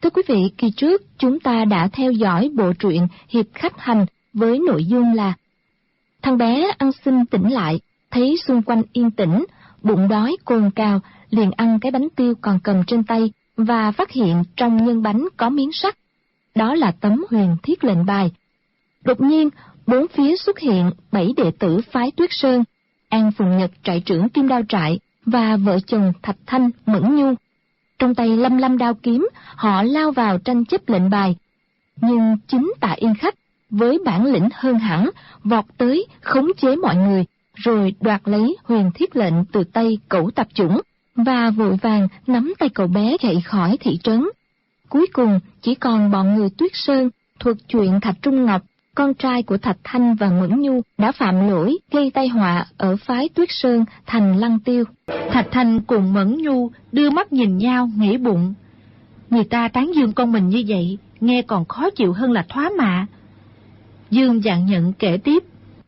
Thưa quý vị, kỳ trước chúng ta đã theo dõi bộ truyện Hiệp Khách Hành với nội dung là thằng bé ăn xin tỉnh lại, thấy xung quanh yên tĩnh, bụng đói cồn cào, liền ăn cái bánh tiêu còn cầm trên tay và phát hiện trong nhân bánh có miếng sắt. Đó là tấm huyền thiết lệnh bài. Đột nhiên, bốn phía xuất hiện 7 đệ tử phái Tuyết Sơn, An Phùng Nhật trại trưởng Kim Đao trại và vợ chồng Thạch Thanh, Mẫn Nhu. Trong tay lăm đao kiếm, họ lao vào tranh chấp lệnh bài. Nhưng chính Tạ Yên Khách với bản lĩnh hơn hẳn vọt tới khống chế mọi người, rồi đoạt lấy huyền thiết lệnh từ tay Cẩu Tạp Chủng và vội vàng nắm tay cậu bé chạy khỏi thị trấn. Cuối cùng chỉ còn bọn người Tuyết Sơn thuật chuyện Thạch Trung Ngọc, con trai của Thạch Thanh và Mẫn Nhu đã phạm lỗi gây tai họa ở phái Tuyết Sơn thành lăng tiêu. Thạch Thanh cùng Mẫn Nhu đưa mắt nhìn nhau nghĩ bụng, người ta tán dương con mình như vậy nghe còn khó chịu hơn là thoá mạ. Dương Vạn Nhận kể tiếp.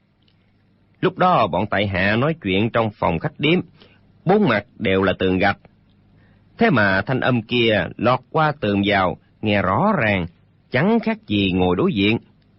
Lúc đó bọn tại hạ nói chuyện trong phòng khách điếm, bốn mặt đều là tường gạch. Thế mà thanh âm kia lọt qua tường vào, nghe rõ ràng, chẳng khác gì ngồi đối diện.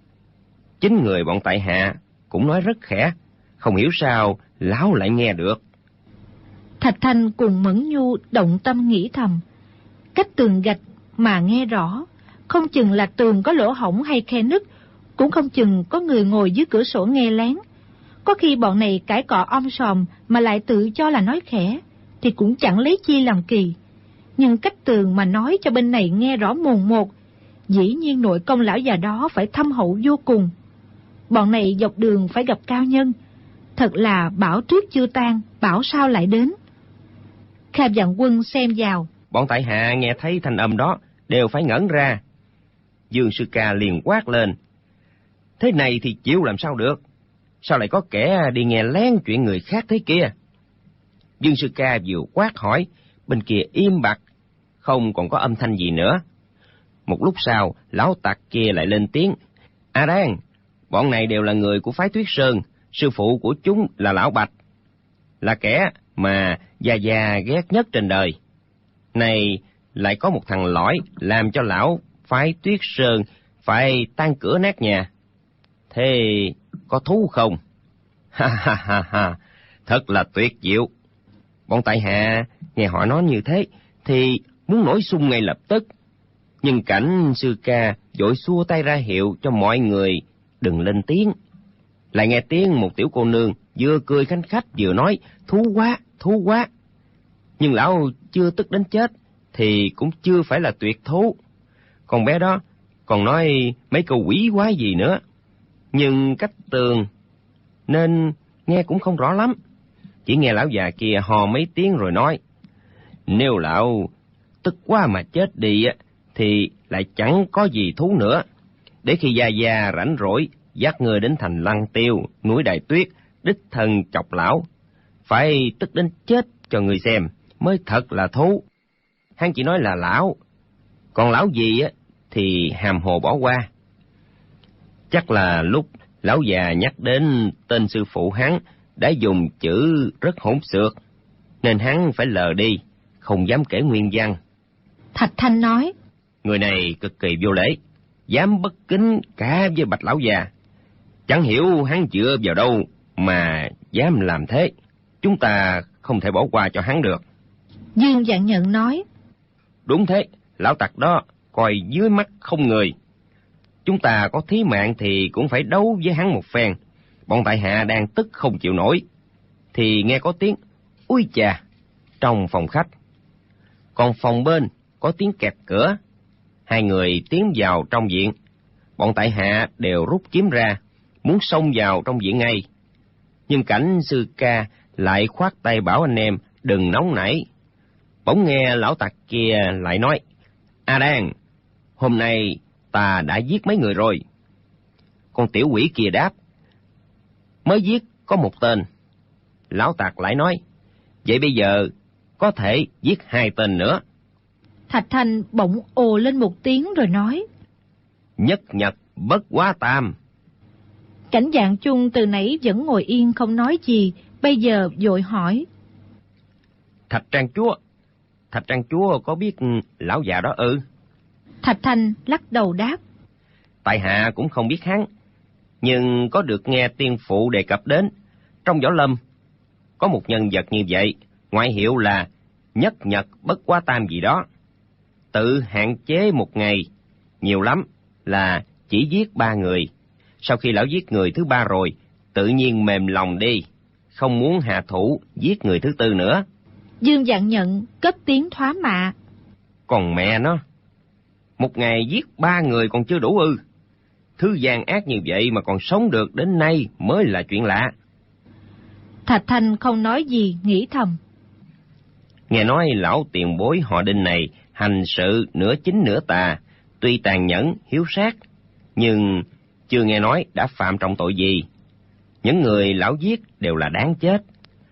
Chính người bọn tại hạ cũng nói rất khẽ, không hiểu sao lão lại nghe được. Thạch Thanh cùng Mẫn Nhu động tâm nghĩ thầm, cách tường gạch mà nghe rõ, không chừng là tường có lỗ hổng hay khe nứt, cũng không chừng có người ngồi dưới cửa sổ nghe lén. Có khi bọn này cãi cọ om sòm mà lại tự cho là nói khẽ, thì cũng chẳng lấy chi làm kỳ. Nhưng cách tường mà nói cho bên này nghe rõ mồn một, dĩ nhiên nội công lão già đó phải thâm hậu vô cùng. Bọn này dọc đường phải gặp cao nhân, thật là bão tuyết chưa tan, bão sao lại đến. Kha Vạn Quân xem vào. Bọn tại hạ nghe thấy thanh âm đó đều phải ngẩn ra. Dương Sư Ca liền quát lên, thế này thì chịu làm sao được, sao lại có kẻ đi nghe lén chuyện người khác thế kia. Dương Sư Ca vừa quát hỏi, bên kia im bặt, không còn có âm thanh gì nữa. Một lúc sau, lão tặc kia lại lên tiếng, A Đan, bọn này đều là người của phái Tuyết Sơn, sư phụ của chúng là lão Bạch, là kẻ mà già ghét nhất trên đời. Này lại có một thằng lõi làm cho lão phái Tuyết Sơn phải tan cửa nát nhà. Thế có thú không? Ha ha ha ha, thật là tuyệt diệu. Bọn tại hạ nghe họ nói như thế thì muốn nổi xung ngay lập tức. Nhưng cảnh Sư Ca vội xua tay ra hiệu cho mọi người đừng lên tiếng. Lại nghe tiếng một tiểu cô nương vừa cười khanh khách vừa nói thú quá, thú quá. Nhưng lão chưa tức đến chết thì cũng chưa phải là tuyệt thú. Con bé đó còn nói mấy câu quỷ quái gì nữa, nhưng cách tường nên nghe cũng không rõ lắm. Chỉ nghe lão già kia hò mấy tiếng rồi nói, nếu lão tức quá mà chết đi thì lại chẳng có gì thú nữa. Để khi già rảnh rỗi dắt người đến thành Lăng Tiêu, núi Đại Tuyết, đích thân chọc lão, phải tức đến chết cho người xem mới thật là thú. Hắn chỉ nói là lão, còn lão gì thì hàm hồ bỏ qua. Chắc là lúc lão già nhắc đến tên sư phụ hắn đã dùng chữ rất hỗn xược, nên hắn phải lờ đi, không dám kể nguyên văn. Thạch Thanh nói, người này cực kỳ vô lễ, dám bất kính cả với Bạch lão già. Chẳng hiểu hắn dựa vào đâu mà dám làm thế. Chúng ta không thể bỏ qua cho hắn được. Dương Vạn Nhận nói, đúng thế, lão tặc đó coi dưới mắt không người. Chúng ta có thí mạng thì cũng phải đấu với hắn một phen. Bọn tại hạ đang tức không chịu nổi, thì nghe có tiếng ui chà trong phòng khách. Còn phòng bên có tiếng kẹt cửa. Hai người tiến vào trong viện. Bọn tại hạ đều rút kiếm ra, muốn xông vào trong viện ngay. Nhưng cảnh Sư Ca lại khoát tay bảo anh em đừng nóng nảy. Bỗng nghe lão tặc kia lại nói, A Đan, hôm nay ta đã giết mấy người rồi. Con tiểu quỷ kia đáp, mới giết có một tên. Lão tặc lại nói, vậy bây giờ có thể giết 2 tên nữa. Thạch Thanh bỗng ồ lên một tiếng rồi nói, nhất nhật bất quá tam. Cảnh Dạng Chung từ nãy vẫn ngồi yên không nói gì, bây giờ vội hỏi, Thạch Trang Chúa có biết lão già đó ư? Thạch Thanh lắc đầu đáp. Tại hạ cũng không biết hắn, nhưng có được nghe tiên phụ đề cập đến. Trong võ lâm, có một nhân vật như vậy, ngoại hiệu là nhất nhật bất quá tam gì đó. Tự hạn chế một ngày, nhiều lắm là chỉ giết 3 người. Sau khi lão giết người thứ 3 rồi, tự nhiên mềm lòng đi, không muốn hạ thủ giết người thứ 4 nữa. Dương Vạn Nhận cất tiếng thoá mạ. Còn mẹ nó, một ngày giết 3 người còn chưa đủ ư? Thứ gian ác như vậy mà còn sống được đến nay mới là chuyện lạ. Thạch Thanh không nói gì, nghĩ thầm. Nghe nói lão tiền bối họ Đinh này hành sự nửa chính nửa tà, tuy tàn nhẫn, hiếu sát, nhưng chưa nghe nói đã phạm trọng tội gì. Những người lão giết đều là đáng chết.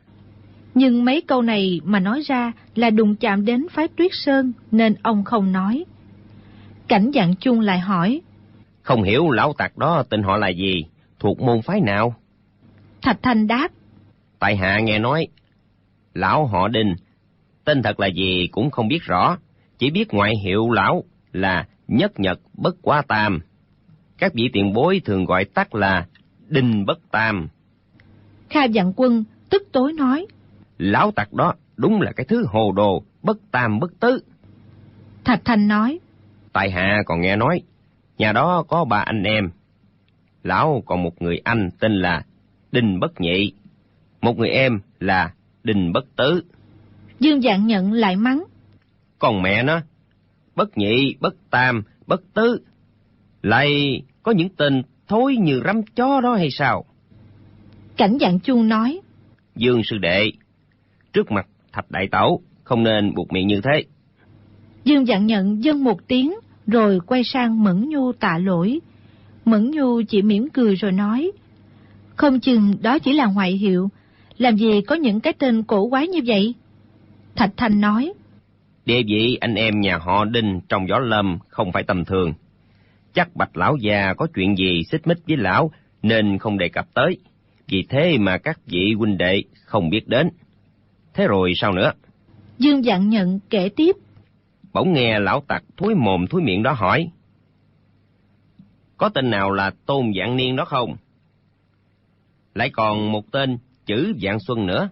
Nhưng mấy câu này mà nói ra là đụng chạm đến phái Tuyết Sơn, nên ông không nói. Cảnh Dạng Chung lại hỏi. Không hiểu lão tặc đó tên họ là gì, thuộc môn phái nào? Thạch Thanh đáp. Tại hạ nghe nói, lão họ Đinh, tên thật là gì cũng không biết rõ, chỉ biết ngoại hiệu lão là nhất nhật bất quá tam. Các vị tiền bối thường gọi tắt là Đinh Bất Tam. Kha Vạn Quân tức tối nói. Lão tặc đó đúng là cái thứ hồ đồ, bất tam bất tứ. Thạch Thanh nói. Tại hạ còn nghe nói, nhà đó có 3 anh em. Lão còn một người anh tên là Đinh Bất Nhị, một người em là Đinh Bất Tứ. Dương Vạn Nhận lại mắng. Còn mẹ nó, bất nhị, bất tam, bất tứ, lại có những tên thối như rắm chó đó hay sao? Cảnh Dạng Chung nói. Dương sư đệ, trước mặt Thạch đại tẩu, không nên buột miệng như thế. Dương Vạn Nhận dâng một tiếng, rồi quay sang Mẫn Nhu tạ lỗi. Mẫn Nhu chỉ mỉm cười rồi nói. Không chừng đó chỉ là ngoại hiệu, làm gì có những cái tên cổ quái như vậy? Thạch Thanh nói. Địa vị anh em nhà họ Đinh trong võ lâm không phải tầm thường. Chắc Bạch lão già có chuyện gì xích mích với lão nên không đề cập tới. Vì thế mà các vị huynh đệ không biết đến. Thế rồi sao nữa? Dương Vạn Nhận kể tiếp. Bỗng nghe lão tặc thúi mồm thúi miệng đó hỏi. Có tên nào là Tôn Vạn Niên đó không? Lại còn một tên chữ Vạn Xuân nữa.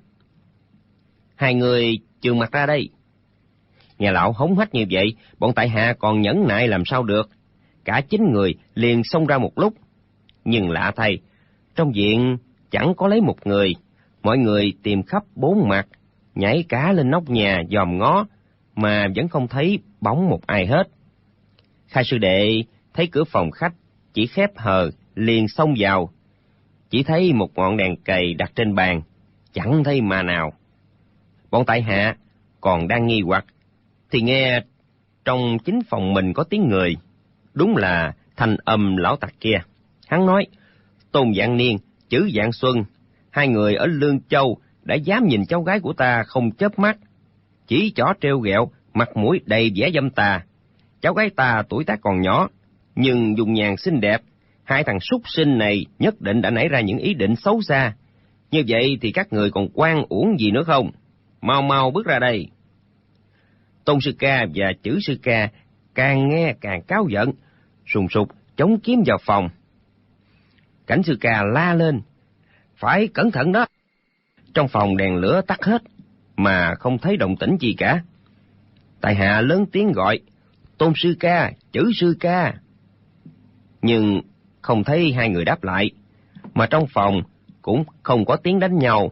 2 người chừng mặt ra đây. Nghe lão hống hách như vậy, bọn tại hạ còn nhẫn nại làm sao được. Cả 9 người liền xông ra một lúc. Nhưng lạ thay, trong viện chẳng có lấy một người. Mọi người tìm khắp 4 mặt, nhảy cả lên nóc nhà dòm ngó, mà vẫn không thấy bóng một ai hết. Khai sư đệ thấy cửa phòng khách chỉ khép hờ, liền xông vào. Chỉ thấy một ngọn đèn cầy đặt trên bàn, chẳng thấy mà nào. Bọn tại hạ còn đang nghi hoặc, thì nghe trong chính phòng mình có tiếng người. Đúng là thanh âm lão tặc kia. Hắn nói, Tôn Vạn Niên, chữ Vạn Xuân, 2 người ở Lương Châu đã dám nhìn cháu gái của ta không chớp mắt, chỉ trỏ trêu ghẹo, mặt mũi đầy vẻ dâm tà. Cháu gái ta tuổi tác còn nhỏ, nhưng dung nhan xinh đẹp. 2 thằng súc sinh này nhất định đã nảy ra những ý định xấu xa. Như vậy thì các người còn oan uổng gì nữa không? Mau mau bước ra đây. Tôn sư ca và chữ sư ca càng nghe càng cáu giận, sùng sục chống kiếm vào phòng. Cảnh sư ca la lên, phải cẩn thận đó. Trong phòng đèn lửa tắt hết, mà không thấy động tĩnh gì cả. Tại hạ lớn tiếng gọi, Tôn sư ca, chữ sư ca. Nhưng không thấy 2 người đáp lại, mà trong phòng cũng không có tiếng đánh nhau.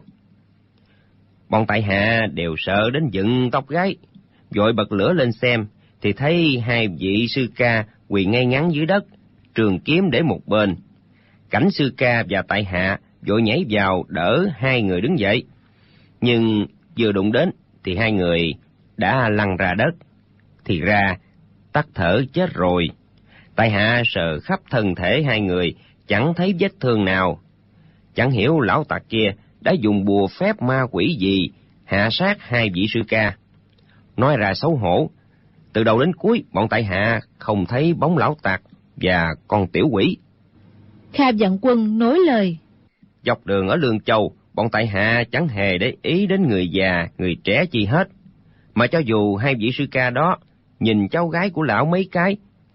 Bọn tại hạ đều sợ đến dựng tóc gáy, vội bật lửa lên xem, thì thấy 2 vị sư ca quỳ ngay ngắn dưới đất, trường kiếm để một bên. Cảnh sư ca và tại hạ vội nhảy vào đỡ 2 người đứng dậy, nhưng vừa đụng đến thì 2 người đã lăn ra đất. Thì ra tắt thở chết rồi. Tại hạ sờ khắp thân thể 2 người, chẳng thấy vết thương nào. Chẳng hiểu lão tặc kia đã dùng bùa phép ma quỷ gì hạ sát 2 vị sư ca. Nói ra xấu hổ, từ đầu đến cuối bọn tại hạ không thấy bóng lão tặc và con tiểu quỷ. Kha Vạn Quân nối lời. Dọc đường ở Lương Châu, bọn tại hạ chẳng hề để ý đến người già, người trẻ chi hết. Mà cho dù 2 vị sư ca đó nhìn cháu gái của lão mấy cái,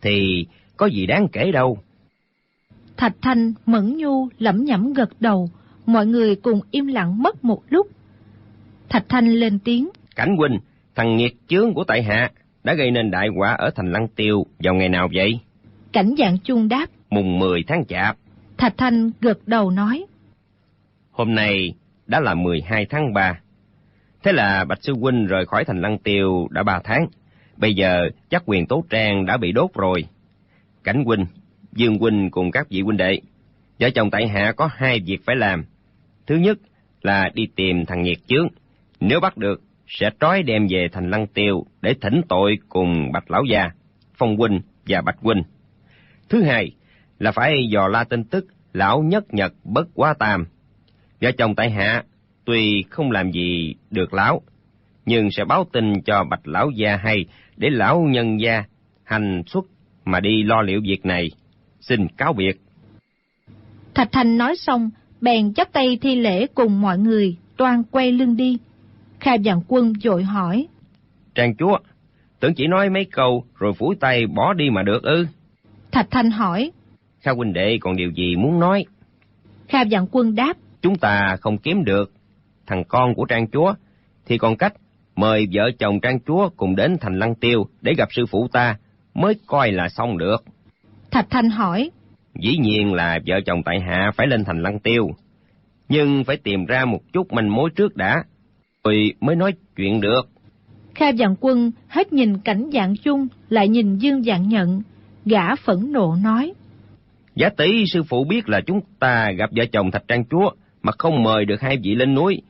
thì có gì đáng kể đâu. Thạch Thanh, Mẫn Nhu lẩm nhẩm gật đầu, mọi người cùng im lặng mất một lúc. Thạch Thanh lên tiếng: Cảnh huynh, thằng nghiệt chướng của tại hạ đã gây nên đại họa ở thành Lăng Tiêu vào ngày nào vậy? Cảnh Dạng Chung đáp: Mùng 10 tháng Chạp. Thạch Thanh gật đầu nói: Hôm nay đã là 12 tháng 3. Thế là Bạch sư huynh rời khỏi thành Lăng Tiêu đã 3 tháng. Bây giờ chắc Quyền Tố Trang đã bị đốt rồi. Cảnh huynh, Dương huynh cùng các vị huynh đệ, vợ chồng tại hạ có 2 việc phải làm. Thứ nhất là đi tìm thằng nghiệt chướng. Nếu bắt được, sẽ trói đem về thành Lăng Tiêu để thỉnh tội cùng Bạch lão gia, Phong huynh và Bạch huynh. Thứ hai là phải dò la tin tức lão Nhất Nhật Bất Quá Tam. Vợ chồng tại hạ tuy không làm gì được lão, nhưng sẽ báo tin cho Bạch lão gia hay để lão nhân gia hành xuất mà đi lo liệu việc này. Xin cáo biệt. Thạch Thanh nói xong, bèn chắp tay thi lễ cùng mọi người, toan quay lưng đi. Kha Vạn Quân vội hỏi: Trang chúa, tưởng chỉ nói mấy câu rồi phủi tay bỏ đi mà được ư? Thạch Thanh hỏi: Kha huynh đệ còn điều gì muốn nói? Kha Vạn Quân đáp: Chúng ta không kiếm được thằng con của Trang chúa, thì còn cách mời vợ chồng Trang chúa cùng đến thành Lăng Tiêu để gặp sư phụ ta mới coi là xong được. Thạch Thanh hỏi: Dĩ nhiên là vợ chồng tại hạ phải lên thành Lăng Tiêu, nhưng phải tìm ra một chút manh mối trước đã, rồi mới nói chuyện được. Kha Vạn Quân hết nhìn Cảnh Dạng Chung lại nhìn Dương Dạng Nhận, gã phẫn nộ nói: Giả tỷ sư phụ biết là chúng ta gặp vợ chồng Thạch Trang chúa mà không mời được 2 vị lên núi,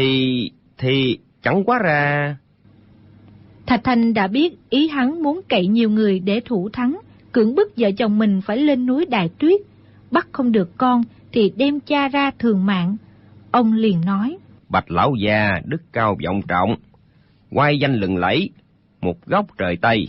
thì chẳng quá ra. Thạch Thanh đã biết ý hắn muốn cậy nhiều người để thủ thắng, cưỡng bức vợ chồng mình phải lên núi Đại Tuyết, bắt không được con thì đem cha ra thường mạng. Ông liền nói: Bạch lão già đức cao vọng trọng, oai danh lừng lẫy, một góc trời Tây.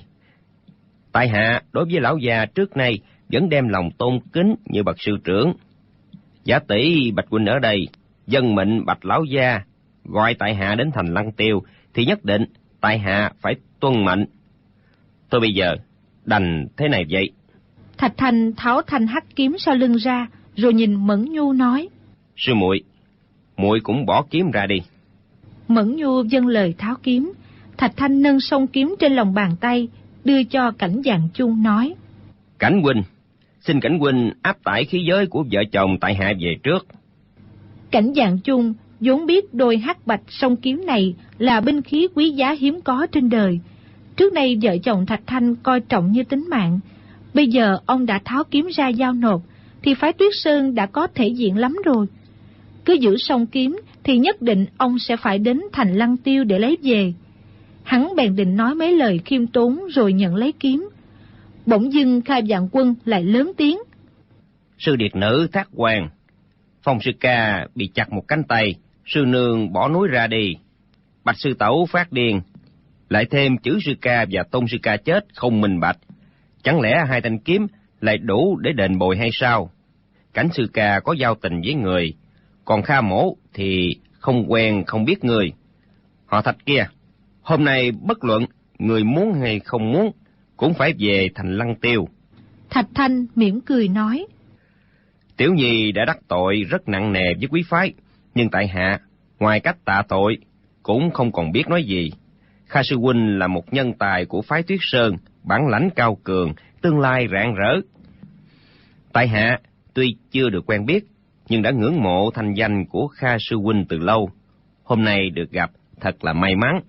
Tại hạ đối với lão già trước nay vẫn đem lòng tôn kính như bậc sư trưởng. Giả tỷ Bạch huynh ở đây dân mệnh Bạch lão gia gọi tại hạ đến thành Lăng Tiêu, thì nhất định tại hạ phải tuân mệnh. Tôi bây giờ đành thế này vậy. Thạch Thanh tháo thanh hắc kiếm sau lưng ra, rồi nhìn Mẫn Nhu nói: Sư muội cũng bỏ kiếm ra đi. Mẫn Nhu vâng lời tháo kiếm. Thạch Thanh nâng song kiếm trên lòng bàn tay, đưa cho Cảnh Dạng Chung nói: Cảnh huynh, xin Cảnh huynh áp tải khí giới của vợ chồng tại hạ về trước. Cảnh Dạng Chung vốn biết đôi hắc bạch song kiếm này là binh khí quý giá hiếm có trên đời. Trước nay vợ chồng Thạch Thanh coi trọng như tính mạng, bây giờ ông đã tháo kiếm ra giao nộp, thì phái Tuyết Sơn đã có thể diện lắm rồi. Cứ giữ song kiếm thì nhất định ông sẽ phải đến thành Lăng Tiêu để lấy về. Hắn bèn định nói mấy lời khiêm tốn rồi nhận lấy kiếm. Bỗng dưng Kha Vạn Quân lại lớn tiếng: Sư điệt nữ Thác Hoàng, Phong sư ca bị chặt một cánh tay, sư nương bỏ núi ra đi. Bạch sư tẩu phát điên, lại thêm chữ sư ca và Tôn sư ca chết không minh bạch. Chẳng lẽ 2 thanh kiếm lại đủ để đền bồi hay sao? Cảnh sư ca có giao tình với người, còn Kha mổ thì không quen không biết người. Họ Thạch kia, hôm nay bất luận người muốn hay không muốn cũng phải về thành Lăng Tiêu. Thạch Thanh mỉm cười nói: Tiểu nhi đã đắc tội rất nặng nề với quý phái, nhưng tại hạ ngoài cách tạ tội cũng không còn biết nói gì. Kha sư huynh là một nhân tài của phái Tuyết Sơn, bản lãnh cao cường, tương lai rạng rỡ. Tại hạ tuy chưa được quen biết, nhưng đã ngưỡng mộ thanh danh của Kha sư huynh từ lâu. Hôm nay được gặp thật là may mắn.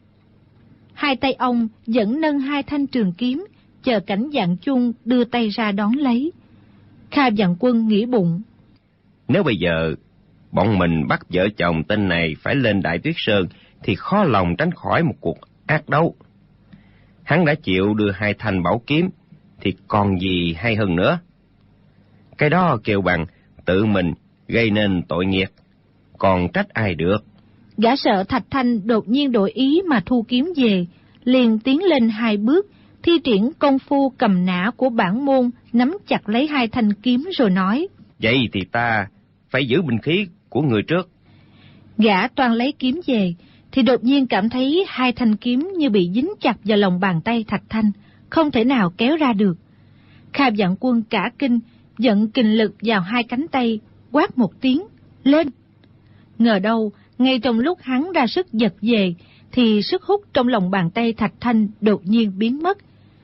2 tay ông vẫn nâng 2 thanh trường kiếm, chờ Cảnh Dạng Chung đưa tay ra đón lấy. Kha Vạn Quân nghĩ bụng: Nếu bây giờ bọn mình bắt vợ chồng tên này phải lên Đại Tuyết Sơn thì khó lòng tránh khỏi một cuộc ác đấu. Hắn đã chịu đưa 2 thanh bảo kiếm thì còn gì hay hơn nữa. Cái đó kêu bằng tự mình gây nên tội nghiệp, còn trách ai được. Gã sợ Thạch Thanh đột nhiên đổi ý mà thu kiếm về, liền tiến lên 2 bước, thi triển công phu cầm nã của bản môn, nắm chặt lấy 2 thanh kiếm rồi nói: Vậy thì ta phải giữ binh khí của người trước. Gã toan lấy kiếm về, thì đột nhiên cảm thấy 2 thanh kiếm như bị dính chặt vào lòng bàn tay Thạch Thanh, không thể nào kéo ra được. Kha Vạn Quân cả kinh, dẫn kình lực vào hai cánh tay, quát một tiếng, lên. Ngờ đâu, ngay trong lúc hắn ra sức giật về, thì sức hút trong lòng bàn tay Thạch Thanh đột nhiên biến mất.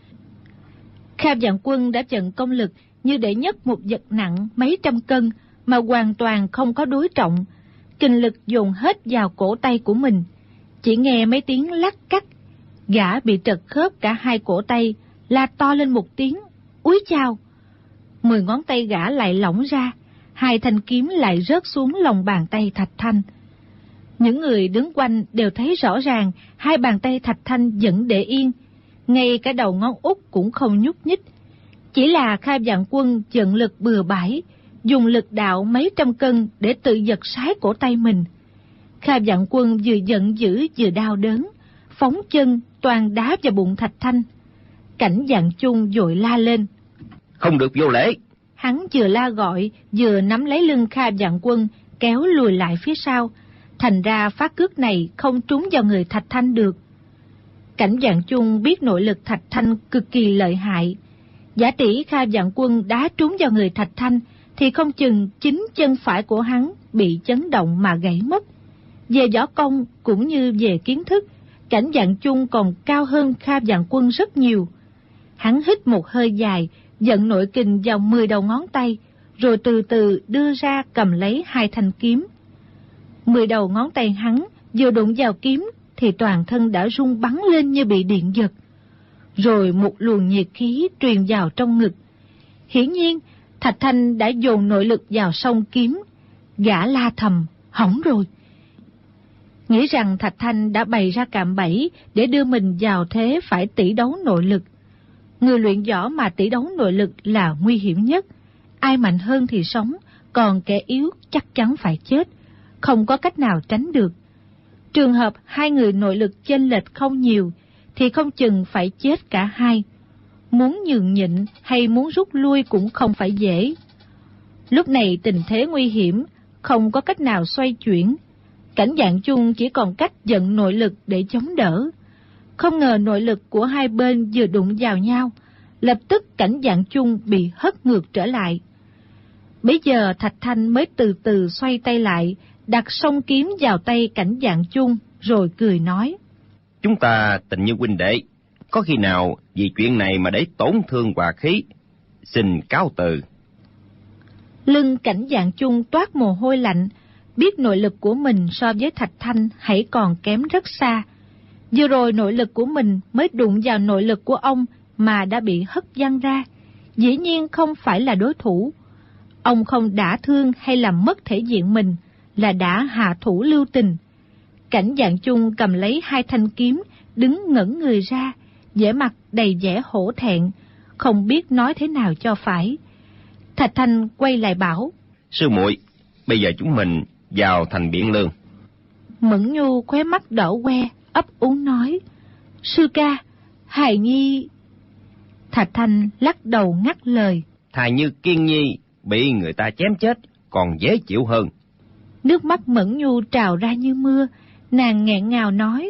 Kha Vạn Quân đã vận công lực như để nhấc một vật nặng mấy trăm cân mà hoàn toàn không có đối trọng. Kình lực dồn hết vào cổ tay của mình. Chỉ nghe mấy tiếng lắc cắt, gã bị trật khớp cả hai cổ tay, la to lên một tiếng, úi chao. 10 ngón tay gã lại lỏng ra, hai thanh kiếm lại rớt xuống lòng bàn tay Thạch Thanh. Những người đứng quanh đều thấy rõ ràng hai bàn tay Thạch Thanh vẫn để yên, ngay cả đầu ngón út cũng không nhúc nhích. Chỉ là Kha Vạn Quân vận lực bừa bãi, dùng lực đạo mấy trăm cân để tự giật sái cổ tay mình. Kha Vạn Quân vừa giận dữ vừa đau đớn, phóng chân toàn đá vào bụng Thạch Thanh. Cảnh Vạn Chung vội la lên, không được vô lễ. Hắn vừa la gọi, vừa nắm lấy lưng Kha Vạn Quân, kéo lùi lại phía sau. Thành ra phát cước này không trúng vào người Thạch Thanh được. Cảnh Vạn Chung biết nội lực Thạch Thanh cực kỳ lợi hại. Giả tỷ Kha Vạn Quân đá trúng vào người Thạch Thanh, thì không chừng chính chân phải của hắn bị chấn động mà gãy mất. Về võ công cũng như về kiến thức, Cảnh Vạn Chung còn cao hơn Kha Vạn Quân rất nhiều. Hắn hít một hơi dài, vận nội kình vào 10 đầu ngón tay, rồi từ từ đưa ra cầm lấy hai thanh kiếm. 10 đầu ngón tay hắn vừa đụng vào kiếm thì toàn thân đã rung bắn lên như bị điện giật. Rồi một luồng nhiệt khí truyền vào trong ngực. Hiển nhiên, Thạch Thanh đã dồn nội lực vào song kiếm. Gã la thầm, hỏng rồi. Nghĩ rằng Thạch Thanh đã bày ra cạm bẫy để đưa mình vào thế phải tỷ đấu nội lực. Người luyện võ mà tỷ đấu nội lực là nguy hiểm nhất. Ai mạnh hơn thì sống, còn kẻ yếu chắc chắn phải chết. Không có cách nào tránh được. Trường hợp hai người nội lực chênh lệch không nhiều, thì không chừng phải chết cả hai. Muốn nhường nhịn hay muốn rút lui cũng không phải dễ. Lúc này tình thế nguy hiểm, không có cách nào xoay chuyển. Cảnh Vạn Chung chỉ còn cách vận nội lực để chống đỡ. Không ngờ nội lực của hai bên vừa đụng vào nhau, lập tức Cảnh Vạn Chung bị hất ngược trở lại. Bấy giờ Thạch Thanh mới từ từ xoay tay lại, đặt song kiếm vào tay Cảnh Vạn Chung, rồi cười nói, chúng ta tình như huynh đệ, có khi nào vì chuyện này mà để tổn thương hòa khí, xin cáo từ. Lưng Cảnh Vạn Chung toát mồ hôi lạnh, biết nội lực của mình so với Thạch Thanh hãy còn kém rất xa. Vừa rồi nội lực của mình mới đụng vào nội lực của ông mà đã bị hất văng ra, dĩ nhiên không phải là đối thủ. Ông không đả thương hay làm mất thể diện mình, là đã hạ thủ lưu tình. Cảnh Vạn Chung cầm lấy hai thanh kiếm, đứng ngẩn người ra, vẻ mặt đầy vẻ hổ thẹn, không biết nói thế nào cho phải. Thạch Thanh quay lại bảo, sư muội, bây giờ chúng mình vào thành Biện Lương. Mẫn Nhu khóe mắt đỏ que, ấp úng nói, sư ca, hài nhi. Thạch Thanh lắc đầu ngắt lời, thà như Kiên Nhi bị người ta chém chết còn dễ chịu hơn. Nước mắt Mẫn Nhu trào ra như mưa, nàng nghẹn ngào nói,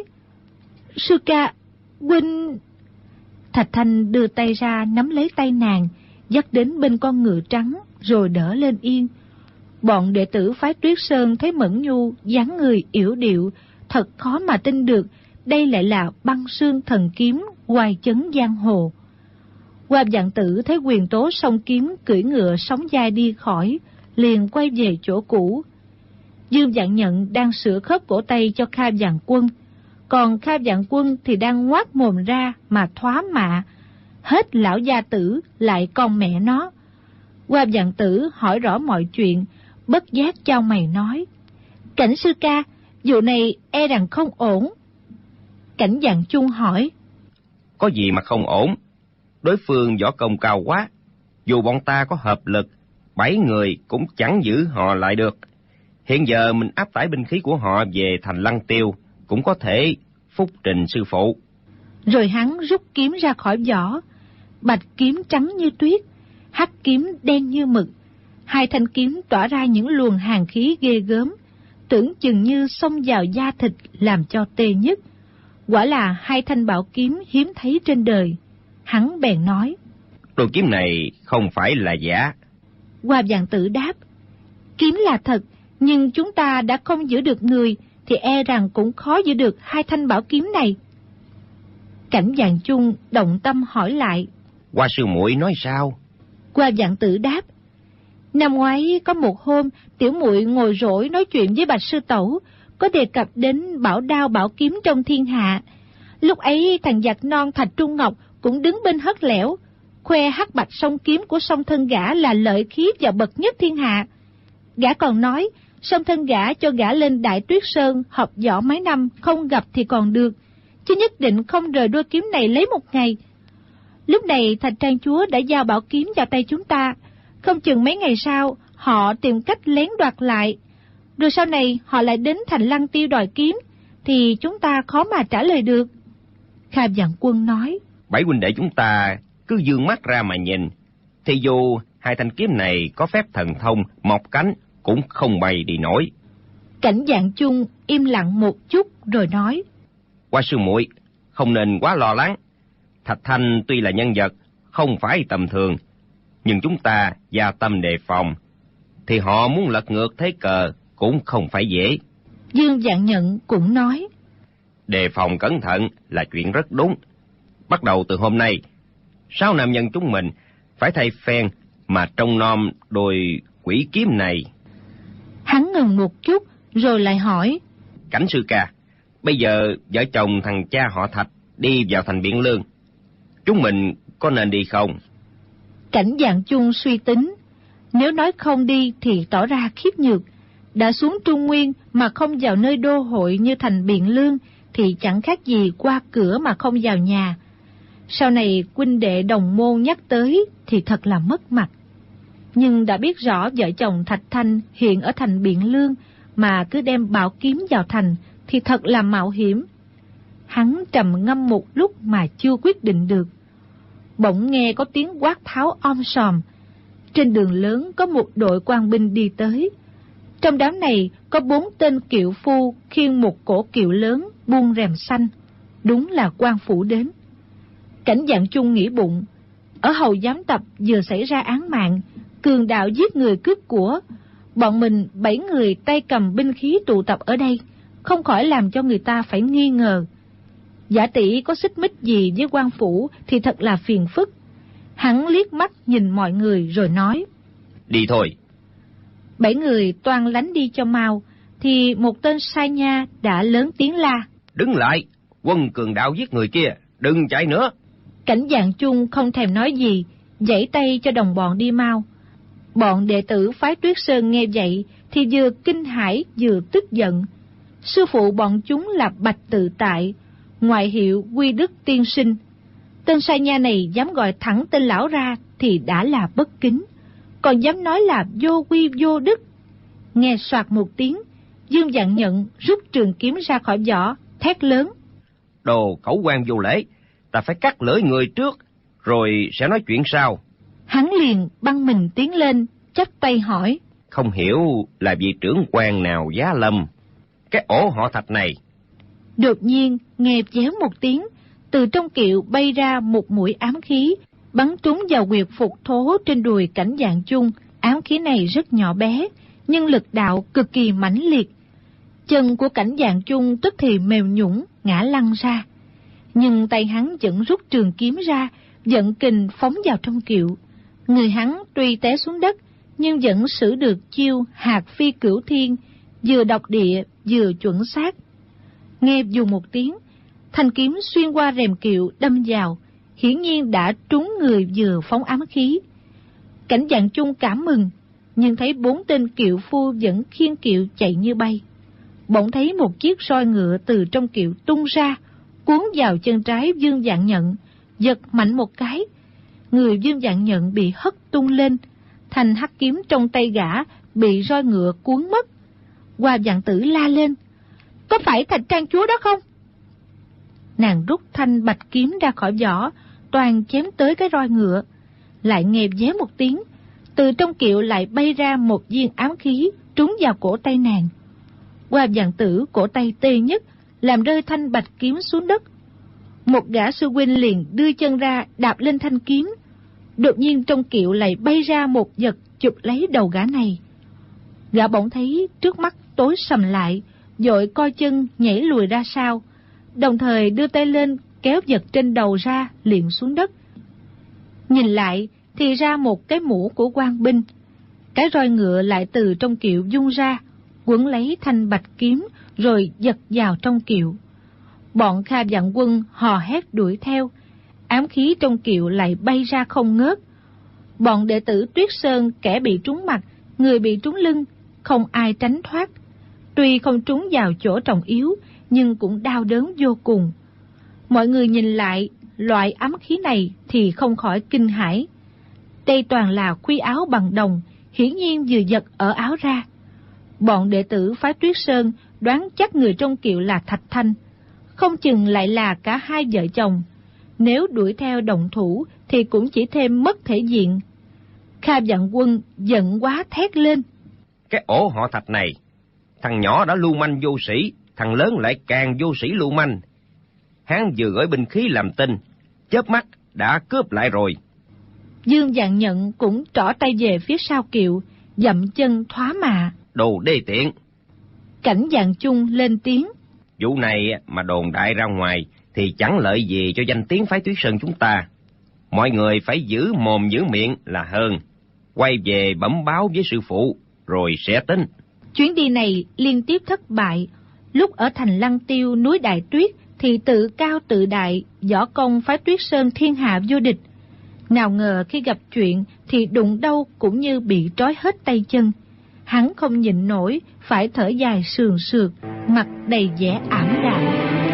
sư ca, huynh. Thạch Thanh đưa tay ra nắm lấy tay nàng, dắt đến bên con ngựa trắng, rồi đỡ lên yên. Bọn đệ tử phái Tuyết Sơn thấy Mẫn Nhu dáng người yểu điệu, thật khó mà tin được đây lại là Băng Xương Thần Kiếm oai chấn giang hồ. Hoa Vạn Tử thấy Quyền Tố song kiếm cưỡi ngựa sóng vai đi khỏi, liền quay về chỗ cũ. Dương Vạn Nhận đang sửa khớp cổ tay cho Kha Vạn Quân, còn Kha Vạn Quân thì đang ngoác mồm ra mà thoá mạ, hết lão gia tử lại con mẹ nó. Hoa Vạn Tử hỏi rõ mọi chuyện, bất giác chau mày nói, Cảnh sư ca, vụ này e rằng không ổn. Cảnh Vạn Chung hỏi, có gì mà không ổn? Đối phương võ công cao quá, dù bọn ta có hợp lực 7 người cũng chẳng giữ họ lại được. Hiện giờ mình áp tải binh khí của họ về thành Lăng Tiêu cũng có thể phúc trình sư phụ. Rồi hắn rút kiếm ra khỏi vỏ. Bạch kiếm trắng như tuyết, hắc kiếm đen như mực. Hai thanh kiếm tỏa ra những luồng hàn khí ghê gớm, tưởng chừng như xông vào da thịt làm cho tê nhức. Quả là hai thanh bảo kiếm hiếm thấy trên đời. Hắn bèn nói: Đôi kiếm này không phải là giả. Hoa vạn tử đáp: Kiếm là thật, nhưng chúng ta đã không giữ được người, thì e rằng cũng khó giữ được hai thanh bảo kiếm này. Cảnh Vạn Chung động tâm hỏi lại: Hoa sư muội nói sao? Hoa vạn tử đáp: Năm ngoái có một hôm, tiểu muội ngồi rỗi nói chuyện với Bạch sư tẩu, có đề cập đến bảo đao bảo kiếm trong thiên hạ. Lúc ấy thằng giặc non Thạch Trung Ngọc cũng đứng bên hất lẻo, khoe hắc bạch song kiếm của song thân gã là lợi khí và bậc nhất thiên hạ. Gã còn nói song thân gã cho gã lên Đại Tuyết Sơn học võ mấy năm, không gặp thì còn được, chứ nhất định không rời đôi kiếm này lấy một ngày. Lúc này Thạch Trang Chúa đã giao bảo kiếm vào tay chúng ta, không chừng mấy ngày sau họ tìm cách lén đoạt lại, rồi sau này họ lại đến Thành Lăng Tiêu đòi kiếm, thì chúng ta khó mà trả lời được. Kha Vạn Quân nói: Bảy huynh đệ chúng ta cứ dương mắt ra mà nhìn, thì dù hai thanh kiếm này có phép thần thông mọc cánh cũng không bay đi nổi. Cảnh Vạn Chung im lặng một chút rồi nói: Hoa sư muội không nên quá lo lắng. Thạch Thanh tuy là nhân vật không phải tầm thường, nhưng chúng ta gia tâm đề phòng, thì họ muốn lật ngược thế cờ cũng không phải dễ. Dương Vạn Nhận cũng nói: Đề phòng cẩn thận là chuyện rất đúng. Bắt đầu từ hôm nay, 6 nam nhân chúng mình phải thay phen mà trông nom đôi quỷ kiếm này. Hắn ngừng một chút rồi lại hỏi: Cảnh sư ca, bây giờ vợ chồng thằng cha họ Thạch đi vào thành Biện Lương, chúng mình có nên đi không? Cảnh Vạn Chung suy tính, nếu nói không đi thì tỏ ra khiếp nhược. Đã xuống Trung Nguyên mà không vào nơi đô hội như thành Biện Lương thì chẳng khác gì qua cửa mà không vào nhà. Sau này huynh đệ đồng môn nhắc tới thì thật là mất mặt. Nhưng đã biết rõ vợ chồng Thạch Thanh hiện ở thành Biện Lương mà cứ đem bảo kiếm vào thành thì thật là mạo hiểm. Hắn trầm ngâm một lúc mà chưa quyết định được. Bỗng nghe có tiếng quát tháo om sòm. Trên đường lớn có một đội quan binh đi tới. Trong đám này có 4 tên kiệu phu khiêng một cỗ kiệu lớn buông rèm xanh. Đúng là quan phủ đến. Cảnh Vạn Chung nghĩ bụng, ở Hầu Giám Tập vừa xảy ra án mạng, cường đạo giết người cướp của. Bọn mình 7 người tay cầm binh khí tụ tập ở đây, không khỏi làm cho người ta phải nghi ngờ. Giả tỷ có xích mích gì với quan phủ thì thật là phiền phức. Hắn liếc mắt nhìn mọi người rồi nói: Đi thôi. 7 người toan lánh đi cho mau, thì một tên sai nha đã lớn tiếng la: Đứng lại, quân cường đạo giết người kia, đừng chạy nữa. Cảnh Vạn Chung không thèm nói gì, giãy tay cho đồng bọn đi mau. Bọn đệ tử phái Tuyết Sơn nghe vậy thì vừa kinh hãi vừa tức giận. Sư phụ bọn chúng là Bạch Tự Tại, ngoại hiệu Quy Đức Tiên Sinh. Tên sai nha này dám gọi thẳng tên lão ra thì đã là bất kính, còn dám nói là vô quy vô đức. Nghe soạt một tiếng, Dương Vạn Nhận rút trường kiếm ra khỏi vỏ, thét lớn: Đồ cẩu quan vô lễ, ta phải cắt lưỡi người trước, rồi sẽ nói chuyện sau. Hắn liền băng mình tiến lên, chắp tay hỏi: Không hiểu là vị trưởng quan nào giá lâm cái ổ họ Thạch này? Đột nhiên nghe véo một tiếng, từ trong kiệu bay ra một mũi ám khí, bắn trúng vào huyệt phục thố trên đùi Cảnh Vạn Chung. Ám khí này rất nhỏ bé, nhưng lực đạo cực kỳ mãnh liệt. Chân của Cảnh Vạn Chung tức thì mềm nhũn ngã lăn ra, nhưng tay hắn vẫn rút trường kiếm ra, vận kình phóng vào trong kiệu. Người hắn tuy té xuống đất, nhưng vẫn sử được chiêu hạt phi cửu thiên, vừa độc địa vừa chuẩn xác. Nghe dù một tiếng, thanh kiếm xuyên qua rèm kiệu đâm vào, hiển nhiên đã trúng người vừa phóng ám khí. Cảnh Vạn Chung cảm mừng, nhưng thấy 4 tên kiệu phu vẫn khiêng kiệu chạy như bay. Bỗng thấy một chiếc roi ngựa từ trong kiệu tung ra, cuốn vào chân trái Dương Vạn Nhận, giật mạnh một cái. Người Dương Vạn Nhận bị hất tung lên, thanh hắc kiếm trong tay gã bị roi ngựa cuốn mất. Hoa Vạn Tử la lên: Có phải Thạch Trang Chúa đó không? Nàng rút thanh bạch kiếm ra khỏi vỏ, toàn chém tới cái roi ngựa. Lại nghe véo một tiếng, từ trong kiệu lại bay ra một viên ám khí trúng vào cổ tay nàng. Hoa Vạn Tử cổ tay tê nhất, làm rơi thanh bạch kiếm xuống đất. một gã sư huynh liền đưa chân ra đạp lên thanh kiếm. Đột nhiên trong kiệu lại bay ra một vật chụp lấy đầu gã này. Gã bỗng thấy trước mắt tối sầm lại, vội co chân nhảy lùi ra sau, đồng thời đưa tay lên kéo vật trên đầu ra liền xuống đất. Nhìn lại thì ra một cái mũ của quan binh. Cái roi ngựa lại từ trong kiệu dung ra, quấn lấy thanh bạch kiếm rồi giật vào trong kiệu. Bọn Kha Vạn Quân hò hét đuổi theo, ám khí trong kiệu lại bay ra không ngớt. Bọn đệ tử Tuyết Sơn kẻ bị trúng mặt, người bị trúng lưng, không ai tránh thoát. Tuy không trúng vào chỗ trọng yếu, nhưng cũng đau đớn vô cùng. Mọi người nhìn lại loại ám khí này thì không khỏi kinh hãi. Đây toàn là khuy áo bằng đồng, hiển nhiên vừa giật ở áo ra. Bọn đệ tử phái Tuyết Sơn đoán chắc người trong kiệu là Thạch Thanh, không chừng lại là cả hai vợ chồng. Nếu đuổi theo động thủ thì cũng chỉ thêm mất thể diện. Kha Vạn Quân giận quá thét lên: Cái ổ họ Thạch này, thằng nhỏ đã lưu manh vô sĩ, thằng lớn lại càng vô sĩ lưu manh. Hắn vừa gửi binh khí làm tin, chớp mắt đã cướp lại rồi. Dương Vạn Nhận cũng trỏ tay về phía sau kiệu, dậm chân thoá mạ: Đồ đê tiện! Cảnh Vạn Chung lên tiếng: Vụ này mà đồn đại ra ngoài thì chẳng lợi gì cho danh tiếng phái Tuyết Sơn chúng ta. Mọi người phải giữ mồm giữ miệng là hơn. Quay về bẩm báo với sư phụ rồi sẽ tính. Chuyến đi này liên tiếp thất bại. Lúc ở thành Lăng Tiêu núi Đại Tuyết thì tự cao tự đại, võ công phái Tuyết Sơn thiên hạ vô địch. Nào ngờ khi gặp chuyện thì đụng đâu cũng như bị trói hết tay chân. Hắn không nhịn nổi, phải thở dài sườn sượt, mặt đầy vẻ ảm đạm.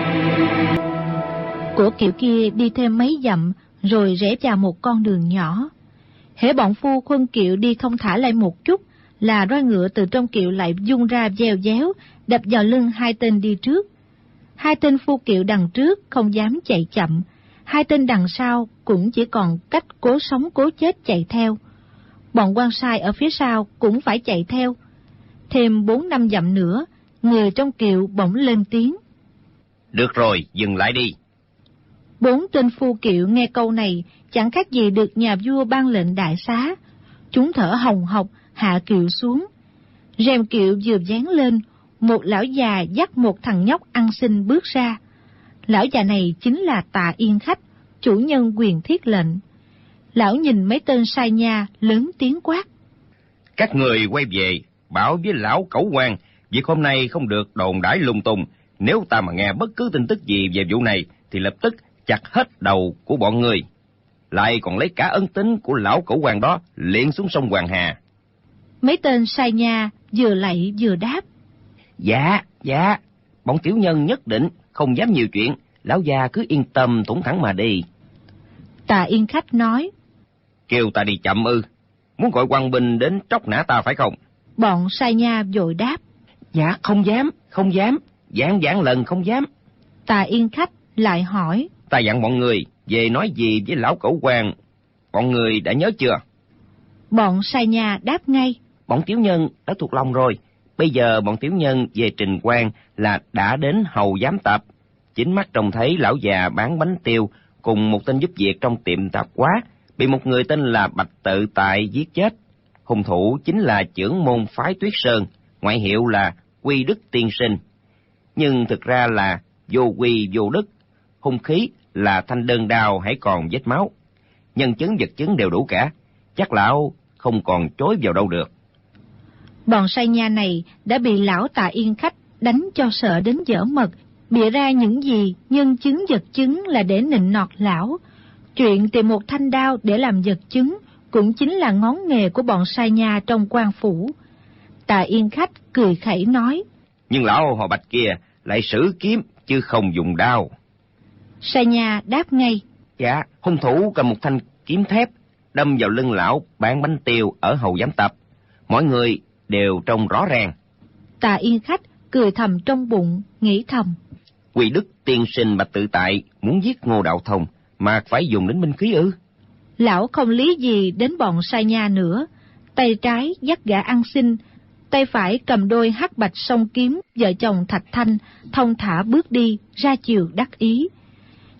Của kiệu kia đi thêm mấy dặm rồi rẽ vào một con đường nhỏ. Hễ bọn phu khuân kiệu đi thông thả lại một chút là roi ngựa từ trong kiệu lại dung ra veo véo, đập vào lưng hai tên đi trước. Hai tên phu kiệu đằng trước không dám chạy chậm, hai tên đằng sau cũng chỉ còn cách cố sống cố chết chạy theo. Bọn quan sai ở phía sau cũng phải chạy theo. Thêm 4-5 dặm nữa, người trong kiệu bỗng lên tiếng: Được rồi, dừng lại đi. 4 tên phu kiệu nghe câu này chẳng khác gì được nhà vua ban lệnh đại xá. Chúng thở hồng hộc hạ kiệu xuống. Rèm kiệu vừa dán lên, một lão già dắt một thằng nhóc ăn xin bước ra. Lão già này chính là Tạ Yên Khách, chủ nhân Quyền Thiết Lệnh. Lão nhìn mấy tên sai nha lớn tiếng quát: Các người quay về bảo với lão Cẩu Quan, việc hôm nay không được đồn đãi lung tung. Nếu ta mà nghe bất cứ tin tức gì về vụ này thì lập tức chặt hết đầu của bọn người, lại còn lấy cả ân tín của lão Cẩu Quan đó liệng xuống sông Hoàng Hà. Mấy tên sai nha vừa lạy vừa đáp: Dạ, bọn tiểu nhân nhất định không dám nhiều chuyện, lão già cứ yên tâm thủng thẳng mà đi. Tạ Yên Khách nói: Kêu ta đi chậm ư? Muốn gọi quan binh đến tróc nã ta phải không? Bọn sai nha vội đáp: Dạ không dám, vạn lần không dám. Tạ Yên Khách lại hỏi: Ta dặn bọn người về nói gì với lão Cẩu Quan, bọn người đã nhớ chưa? Bọn sai nha đáp ngay: Bọn tiểu nhân đã thuộc lòng rồi. Bây giờ bọn tiểu nhân về trình quan là đã đến hầu giám tập. Chính mắt trông thấy lão già bán bánh tiêu cùng một tên giúp việc trong tiệm tạp hóa bị một người tên là Bạch Tự Tại giết chết. Hung thủ chính là chưởng môn phái Tuyết Sơn, ngoại hiệu là Quy Đức Tiên Sinh. Nhưng thực ra là vô quy vô đức. Hung khí là thanh đơn đao hãy còn vết máu. Nhân chứng vật chứng đều đủ cả, chắc lão không còn chối vào đâu được. Bọn sai nha này đã bị lão Tạ Yên Khách đánh cho sợ đến dở mật, bịa ra những gì nhân chứng vật chứng là để nịnh nọt lão. Chuyện tìm một thanh đao để làm vật chứng cũng chính là ngón nghề của bọn sai nha trong quan phủ. Tạ Yên Khách cười khẩy nói: Nhưng lão họ Bạch kia lại sử kiếm chứ không dùng đao. Sai nha đáp ngay: Dạ, hung thủ cầm một thanh kiếm thép đâm vào lưng lão bán bánh tiêu ở hầu giám tập. Mọi người đều trông rõ ràng. Tạ Yên Khách cười thầm trong bụng, nghĩ thầm: Quy Đức Tiên Sinh Bạch Tự Tại muốn giết Ngô Đạo Thông mà phải dùng đến binh khí ư? Lão không lý gì đến bọn sai nha nữa, tay trái dắt gã ăn xin, tay phải cầm đôi hắc bạch song kiếm vợ chồng Thạch Thanh thông thả bước đi ra chiều đắc ý.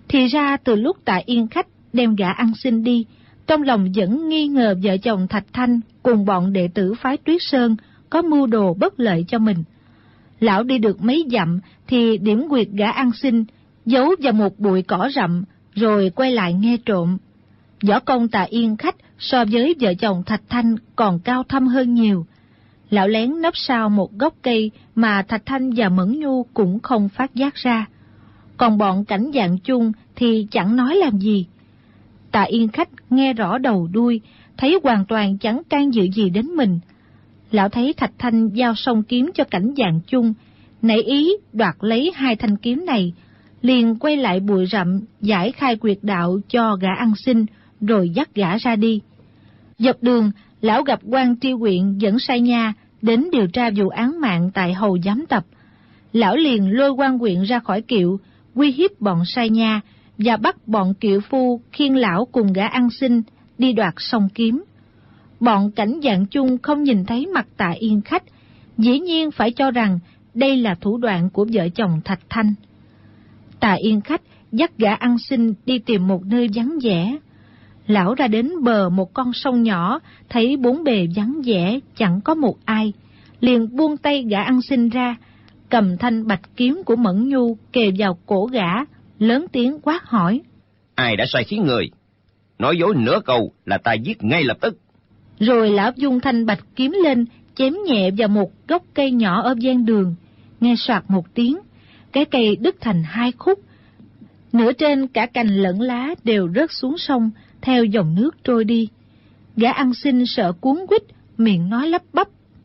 Thì ra từ lúc Tạ Yên Khách đem gã ăn xin đi, trong lòng vẫn nghi ngờ vợ chồng Thạch Thanh cùng bọn đệ tử phái Tuyết Sơn có mưu đồ bất lợi cho mình. Lão đi được mấy dặm thì điểm quyệt gã ăn xin, giấu vào một bụi cỏ rậm, rồi quay lại nghe trộm. Võ công Tạ Yên Khách so với vợ chồng Thạch Thanh còn cao thâm hơn nhiều. Lão lén nấp sau một gốc cây mà Thạch Thanh và Mẫn Nhu cũng không phát giác ra. Còn bọn Cảnh Dạng Chung thì chẳng nói làm gì. Tạ Yên Khách nghe rõ đầu đuôi, thấy hoàn toàn chẳng can dự gì đến mình. Lão thấy Thạch Thanh giao song kiếm cho Cảnh Dạng Chung, nảy ý đoạt lấy 2 thanh kiếm này, liền quay lại bụi rậm giải khai quyệt đạo cho gã ăn xin, rồi dắt gã ra đi. Dọc đường, lão gặp quan tri huyện dẫn sai nha đến điều tra vụ án mạng tại Hầu Giám Tập. Lão liền lôi quan huyện ra khỏi kiệu, uy hiếp bọn sai nha và bắt bọn kiệu phu khiêng lão cùng gã ăn xin đi đoạt song kiếm. Bọn Cảnh Dạng Chung không nhìn thấy mặt Tạ Yên Khách, dĩ nhiên phải cho rằng đây là thủ đoạn của vợ chồng Thạch Thanh. Tạ Yên Khách dắt gã ăn xin đi tìm một nơi vắng vẻ. Lão ra đến bờ một con sông nhỏ, thấy bốn bề vắng vẻ, chẳng có một ai, liền buông tay gã ăn xin ra, cầm thanh bạch kiếm của Mẫn Nhu kề vào cổ gã, lớn tiếng quát hỏi: Ai đã sai khiến người? Nói dối nửa câu là ta giết ngay lập tức. Rồi lão dung thanh bạch kiếm lên, chém nhẹ vào một gốc cây nhỏ ở ven đường. Nghe soạt một tiếng, cái cây đứt thành 2 khúc. Nửa trên cả cành lẫn lá đều rớt xuống sông, theo dòng nước trôi đi. Gã ăn xin sợ cuốn quýt, miệng nói lắp bắp: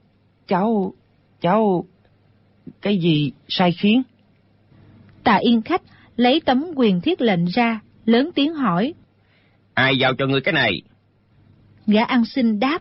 Cháu, cái gì sai khiến? Tạ Yên Khách lấy tấm quyền thiết lệnh ra, lớn tiếng hỏi: Ai giao cho ngươi cái này? Gã ăn xin đáp: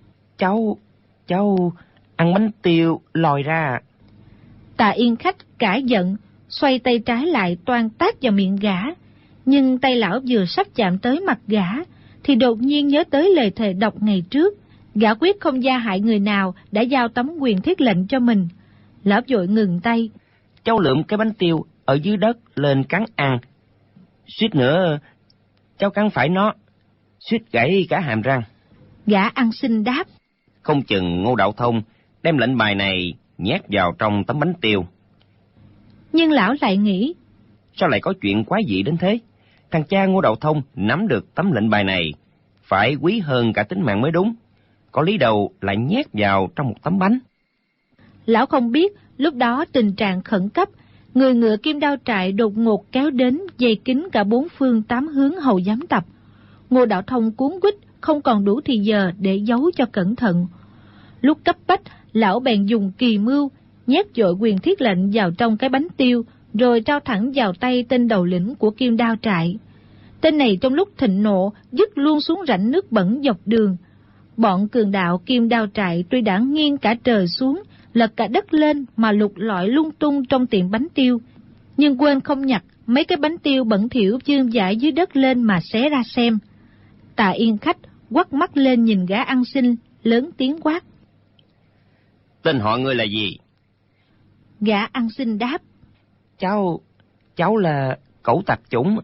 Cháu ăn bánh tiêu lòi ra. Tạ Yên Khách cả giận, xoay tay trái lại toan tát vào miệng gã. Nhưng tay lão vừa sắp chạm tới mặt gã, thì đột nhiên nhớ tới lời thề độc ngày trước. Gã quyết không gia hại người nào đã giao tấm quyền thiết lệnh cho mình. Lão vội ngừng tay. Cháu lượm cái bánh tiêu ở dưới đất lên cắn ăn. Suýt nữa cháu cắn phải nó, suýt gãy cả hàm răng. Gã ăn xin đáp: Không chừng Ngô Đạo Thông đem lệnh bài này nhét vào trong tấm bánh tiêu. Nhưng lão lại nghĩ: Sao lại có chuyện quái dị đến thế? Thằng cha Ngô Đạo Thông nắm được tấm lệnh bài này, phải quý hơn cả tính mạng mới đúng. Có lý đâu lại nhét vào trong một tấm bánh. Lão không biết, lúc đó tình trạng khẩn cấp, người ngựa Kim Đao Trại đột ngột kéo đến, dày kín cả 4 phương 8 hướng Hầu Giám Tập. Ngô Đạo Thông cuống quýt, không còn đủ thì giờ để giấu cho cẩn thận. Lúc cấp bách, lão bèn dùng kỳ mưu, nhét vội quyền thiết lệnh vào trong cái bánh tiêu, rồi trao thẳng vào tay tên đầu lĩnh của Kim Đao Trại. Tên này trong lúc thịnh nộ, dứt luôn xuống rãnh nước bẩn dọc đường. Bọn cường đạo Kim Đao Trại tuy đã nghiêng cả trời xuống, lật cả đất lên mà lục lọi lung tung trong tiệm bánh tiêu, nhưng quên không nhặt mấy cái bánh tiêu bẩn thỉu vương vãi dưới đất lên mà xé ra xem. Tạ Yên Khách quắt mắt lên nhìn gã ăn xin, lớn tiếng quát: Tên họ ngươi là gì? Gã ăn xin đáp: Cháu là Cẩu Tạp Chủng.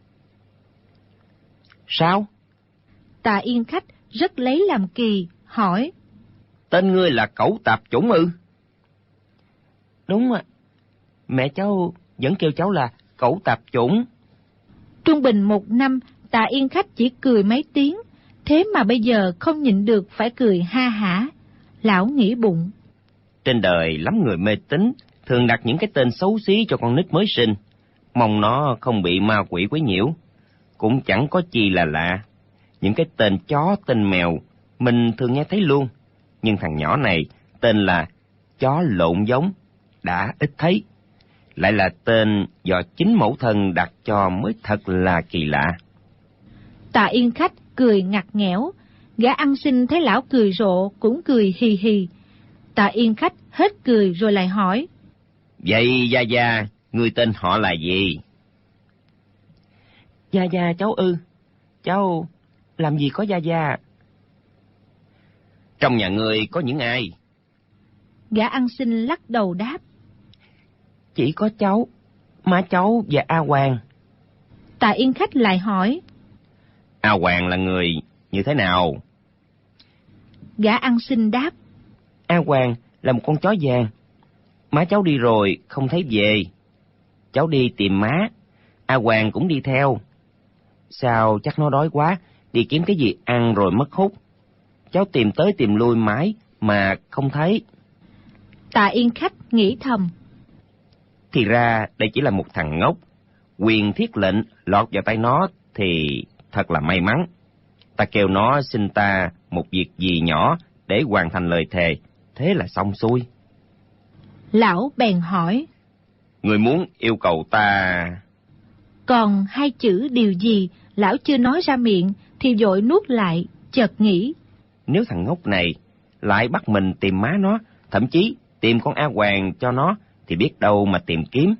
Sao? Tạ Yên Khách rất lấy làm kỳ, hỏi: Tên ngươi là Cẩu Tạp Chủng ư? Đúng ạ. Mẹ cháu vẫn kêu cháu là Cẩu Tạp Chủng. Trung bình 1 năm, Tạ Yên Khách chỉ cười mấy tiếng, thế mà bây giờ không nhịn được phải cười ha hả. Lão nghĩ bụng: Trên đời lắm người mê tín, thường đặt những cái tên xấu xí cho con nít mới sinh, mong nó không bị ma quỷ quấy nhiễu. Cũng chẳng có chi là lạ. Những cái tên chó, tên mèo, mình thường nghe thấy luôn. Nhưng thằng nhỏ này tên là chó lộn giống, đã ít thấy. Lại là tên do chính mẫu thân đặt cho mới thật là kỳ lạ. Tạ Yên Khách cười ngặt nghẽo, gã ăn xin thấy lão cười rộ cũng cười hì hì. Tạ Yên Khách hết cười rồi lại hỏi: Vậy Gia Gia, người tên họ là gì? Gia Gia cháu ư? Cháu làm gì có Gia Gia. Trong nhà ngươi có những ai? Gã ăn xin lắc đầu đáp: Chỉ có cháu, má cháu và A Hoàng. Tạ Yên Khách lại hỏi: A Hoàng là người như thế nào? Gã ăn xin đáp: A Hoàng là một con chó vàng. Má cháu đi rồi, không thấy về. Cháu đi tìm má. A Hoàng cũng đi theo. Sao chắc nó đói quá, đi kiếm cái gì ăn rồi mất hút. Cháu tìm tới tìm lui mãi mà không thấy. Tạ Yên Khách nghĩ thầm: Thì ra đây chỉ là một thằng ngốc. Quyền thiết lệnh lọt vào tay nó thì thật là may mắn. Ta kêu nó xin ta một việc gì nhỏ để hoàn thành lời thề, thế là xong xuôi. Lão bèn hỏi: Người muốn yêu cầu ta... Còn hai chữ điều gì lão chưa nói ra miệng thì vội nuốt lại, chợt nghĩ: Nếu thằng ngốc này lại bắt mình tìm má nó, thậm chí tìm con A Hoàng cho nó, thì biết đâu mà tìm kiếm.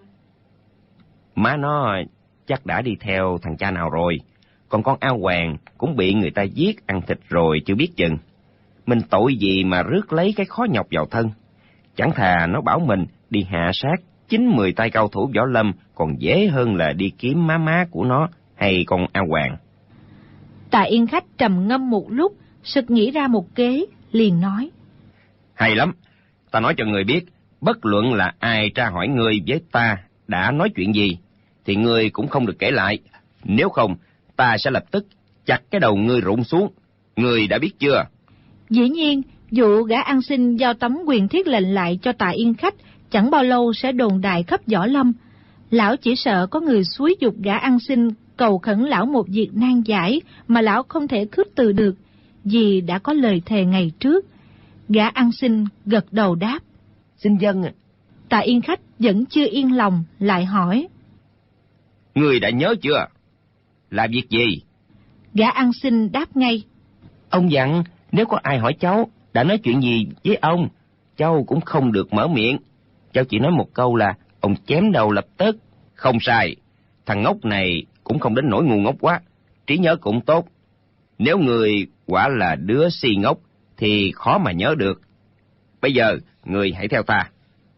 Má nó chắc đã đi theo thằng cha nào rồi, còn con A Hoàng cũng bị người ta giết ăn thịt rồi chưa biết chừng. Mình tội gì mà rước lấy cái khó nhọc vào thân. Chẳng thà nó bảo mình đi hạ sát 9-10 tay cao thủ võ lâm còn dễ hơn là đi kiếm má của nó hay con A Hoàng. Tạ Yên Khách trầm ngâm một lúc, sực nghĩ ra một kế, liền nói: Hay lắm, ta nói cho người biết, bất luận là ai tra hỏi ngươi với ta đã nói chuyện gì, thì ngươi cũng không được kể lại. Nếu không, ta sẽ lập tức chặt cái đầu ngươi rụng xuống. Ngươi đã biết chưa? Dĩ nhiên, vụ gã ăn xin giao tấm quyền thiết lệnh lại cho Tạ Yên Khách chẳng bao lâu sẽ đồn đại khắp võ lâm. Lão chỉ sợ có người xúi giục gã ăn xin cầu khẩn lão một việc nan giải mà lão không thể khước từ được, vì đã có lời thề ngày trước. Gã ăn xin gật đầu đáp: Xin vâng ạ. Tạ Yên Khách vẫn chưa yên lòng, lại hỏi: Ngươi đã nhớ chưa? Là việc gì? Gã ăn xin đáp ngay: Ông dặn nếu có ai hỏi cháu đã nói chuyện gì với ông, cháu cũng không được mở miệng. Cháu chỉ nói một câu là ông chém đầu lập tức. Không sai, thằng ngốc này cũng không đến nỗi ngu ngốc quá, trí nhớ cũng tốt. Nếu người quả là đứa si ngốc thì khó mà nhớ được. Bây giờ người hãy theo ta.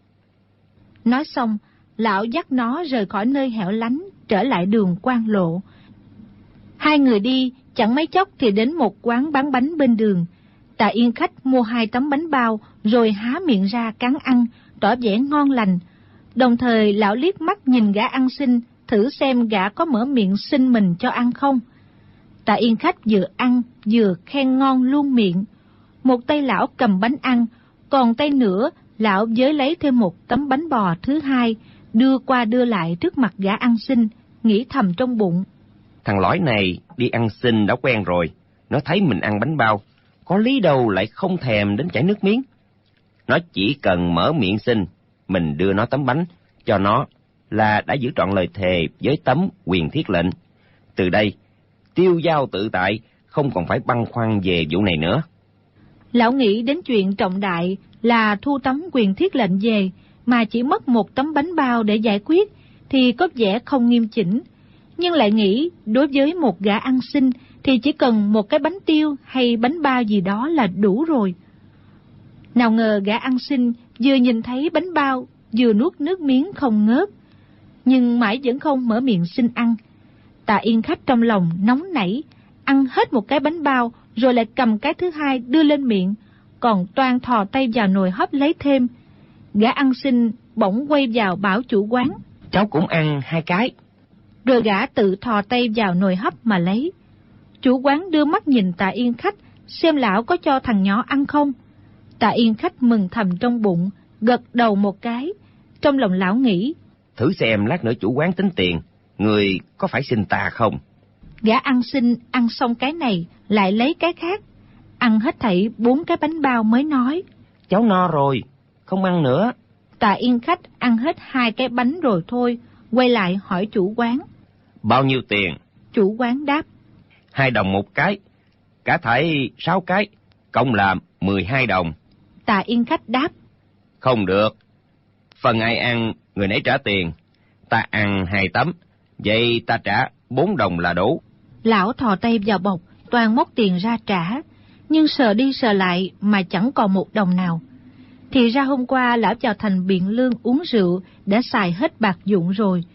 Nói xong, lão dắt nó rời khỏi nơi hẻo lánh, trở lại đường quan lộ. Hai người đi chẳng mấy chốc thì đến một quán bán bánh bên đường. Tạ Yên Khách mua 2 tấm bánh bao rồi há miệng ra cắn ăn, tỏ vẻ ngon lành. Đồng thời lão liếc mắt nhìn gã ăn xin, thử xem gã có mở miệng xin mình cho ăn không. Tạ Yên Khách vừa ăn vừa khen ngon luôn miệng. Một tay lão cầm bánh ăn, còn tay nữa lão giới lấy thêm một tấm bánh bò thứ hai, đưa qua đưa lại trước mặt gã ăn xin, nghĩ thầm trong bụng: Thằng lõi này đi ăn xin đã quen rồi, nó thấy mình ăn bánh bao, có lý đâu lại không thèm đến chảy nước miếng. Nó chỉ cần mở miệng xin, mình đưa nó tấm bánh cho nó là đã giữ trọn lời thề với tấm quyền thiết lệnh. Từ đây, tiêu dao tự tại, không còn phải băn khoăn về vụ này nữa. Lão nghĩ đến chuyện trọng đại là thu tấm quyền thiết lệnh về, mà chỉ mất một tấm bánh bao để giải quyết, thì có vẻ không nghiêm chỉnh. Nhưng lại nghĩ đối với một gã ăn xin thì chỉ cần một cái bánh tiêu hay bánh bao gì đó là đủ rồi. Nào ngờ gã ăn xin vừa nhìn thấy bánh bao vừa nuốt nước miếng không ngớt, nhưng mãi vẫn không mở miệng xin ăn. Tạ Yên Khách trong lòng nóng nảy, ăn hết một cái bánh bao rồi lại cầm cái thứ hai đưa lên miệng, còn toan thò tay vào nồi hấp lấy thêm. Gã ăn xin bỗng quay vào bảo chủ quán: Cháu cũng ăn 2 cái. Rồi gã tự thò tay vào nồi hấp mà lấy. Chủ quán đưa mắt nhìn Tạ Yên Khách, xem lão có cho thằng nhỏ ăn không. Tạ Yên Khách mừng thầm trong bụng, gật đầu một cái. Trong lòng lão nghĩ: Thử xem lát nữa chủ quán tính tiền, người có phải xin ta không? Gã ăn xin ăn xong cái này, lại lấy cái khác. Ăn hết thảy 4 cái bánh bao mới nói: Cháu no rồi, không ăn nữa. Tạ Yên Khách ăn hết 2 cái bánh rồi thôi, quay lại hỏi chủ quán: Bao nhiêu tiền? Chủ quán đáp: 2 đồng một cái, cả thảy 6 cái, cộng là 12 đồng. Tạ Yên Khách đáp: Không được, phần ai ăn người nấy trả tiền. Ta ăn 2 tấm, vậy ta trả 4 đồng là đủ. Lão thò tay vào bọc, toàn móc tiền ra trả, nhưng sờ đi sờ lại mà chẳng còn 1 đồng nào. Thì ra hôm qua lão vào thành Biện Lương uống rượu đã xài hết bạc dụng rồi.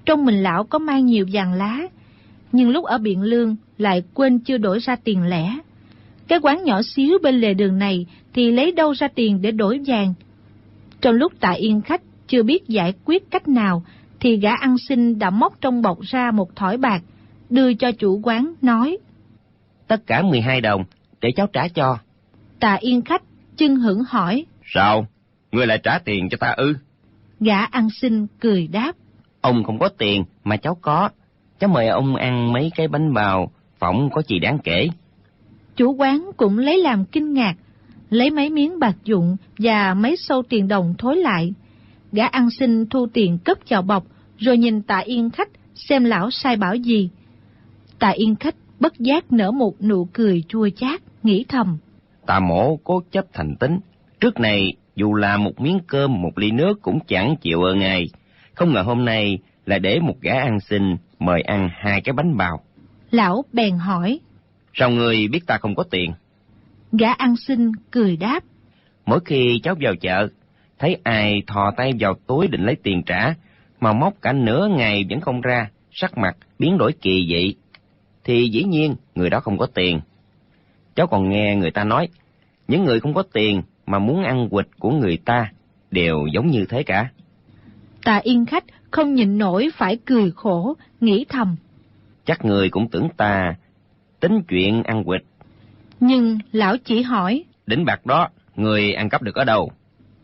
trong mình lão có mang nhiều vàng lá, nhưng lúc ở Biện Lương lại quên chưa đổi ra tiền lẻ. Cái quán nhỏ xíu bên lề đường này thì lấy đâu ra tiền để đổi vàng. Trong lúc Tạ Yên Khách chưa biết giải quyết cách nào, thì gã ăn xin đã móc trong bọc ra một thỏi bạc, đưa cho chủ quán, nói: Tất cả 12 đồng, để cháu trả cho. Tạ Yên Khách chưng hửng hỏi: Sao? Ngươi lại trả tiền cho ta ư? Gã ăn xin cười đáp: Ông không có tiền mà cháu có. Cháu mời ông ăn mấy cái bánh bào, phỏng có gì đáng kể. Chủ quán cũng lấy làm kinh ngạc, lấy mấy miếng bạc dụng và mấy xâu tiền đồng thối lại. Gã ăn xin thu tiền cất vào bọc, rồi nhìn Tạ Yên Khách xem lão sai bảo gì. Tạ Yên Khách bất giác nở một nụ cười chua chát, nghĩ thầm: Tạ Mỗ cố chấp thành tính, trước này dù là một miếng cơm, một ly nước cũng chẳng chịu ở ngày. Không ngờ hôm nay là để một gã ăn xin mời ăn 2 cái bánh bào. Lão bèn hỏi: Sao ngươi biết ta không có tiền? Gã ăn xin cười đáp: Mỗi khi cháu vào chợ, thấy ai thò tay vào túi định lấy tiền trả, mà móc cả nửa ngày vẫn không ra, sắc mặt biến đổi kỳ dị, thì dĩ nhiên người đó không có tiền. Cháu còn nghe người ta nói, những người không có tiền mà muốn ăn quỵt của người ta đều giống như thế cả. Tạ Yên Khách không nhịn nổi phải cười khổ, nghĩ thầm: Chắc người cũng tưởng ta tính chuyện ăn quỵt. Nhưng lão chỉ hỏi: Đỉnh bạc đó, người ăn cắp được ở đâu?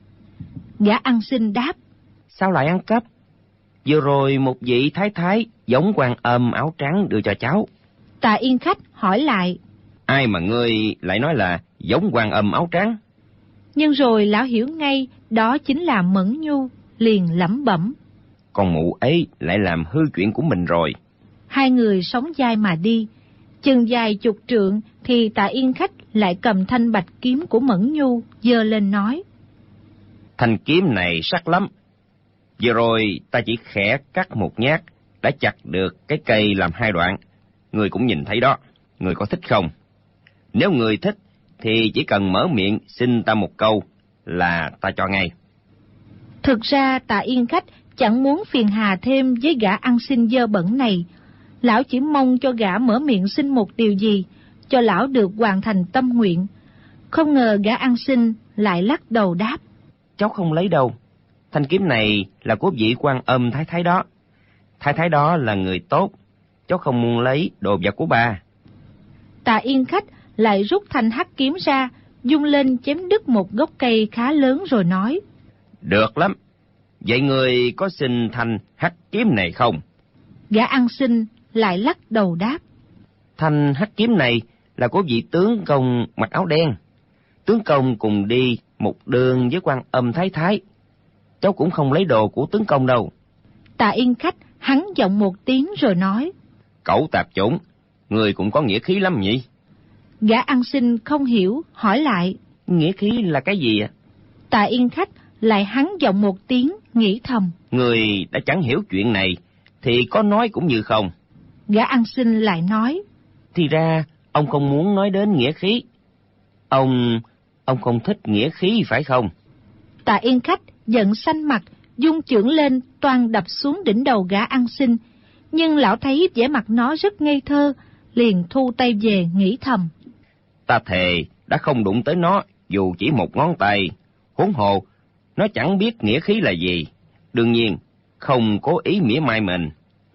Gã ăn xin đáp: Sao lại ăn cắp? Vừa rồi một vị thái thái giống Quan Âm áo trắng đưa cho cháu. Tạ Yên Khách hỏi lại: Ai mà ngươi lại nói là giống Quan Âm áo trắng? Nhưng rồi lão hiểu ngay đó chính là Mẫn Nhu, liền lẩm bẩm: Con mụ ấy lại làm hư chuyện của mình rồi. Hai người sóng vai mà đi. Chừng dài chục trượng thì Tạ Yên Khách lại cầm thanh bạch kiếm của Mẫn Nhu giơ lên nói: Thanh kiếm này sắc lắm. Vừa rồi ta chỉ khẽ cắt một nhát đã chặt được cái cây làm 2 đoạn. Người cũng nhìn thấy đó, người có thích không? Nếu người thích thì chỉ cần mở miệng xin ta một câu là ta cho ngay. Thực ra Tạ Yên Khách chẳng muốn phiền hà thêm với gã ăn xin dơ bẩn này. Lão chỉ mong cho gã mở miệng xin một điều gì, cho lão được hoàn thành tâm nguyện. Không ngờ gã ăn xin lại lắc đầu đáp: Cháu không lấy đâu. Thanh kiếm này là của vị Quan Âm thái thái đó. Thái thái đó là người tốt, cháu không muốn lấy đồ vật của bà. Tạ Yên Khách lại rút thanh hắc kiếm ra, dung lên chém đứt một gốc cây khá lớn rồi nói: Được lắm. Vậy người có xin thanh hắc kiếm này không? Gã ăn xin lại lắc đầu đáp: Thanh hắc kiếm này là của vị tướng công mặc áo đen. Tướng công cùng đi một đường với Quan Âm thái thái. Cháu cũng không lấy đồ của tướng công đâu. Tạ Yên Khách hắn giọng một tiếng rồi nói: Cẩu tạp chủng, người cũng có nghĩa khí lắm nhỉ? Gã ăn xin không hiểu, hỏi lại: Nghĩa khí là cái gì ạ? Tạ Yên Khách lại hắn giọng một tiếng, nghĩ thầm: Người đã chẳng hiểu chuyện này thì có nói cũng như không. Gã ăn xin lại nói: Thì ra ông không muốn nói đến nghĩa khí. Ông không thích nghĩa khí phải không? Tạ Yên Khách giận xanh mặt, dung chưởng lên toan đập xuống đỉnh đầu gã ăn xin. Nhưng lão thấy vẻ mặt nó rất ngây thơ, liền thu tay về, nghĩ thầm: Ta thề đã không đụng tới nó dù chỉ một ngón tay. Huống hồ nó chẳng biết nghĩa khí là gì, đương nhiên không cố ý mỉa mai mình.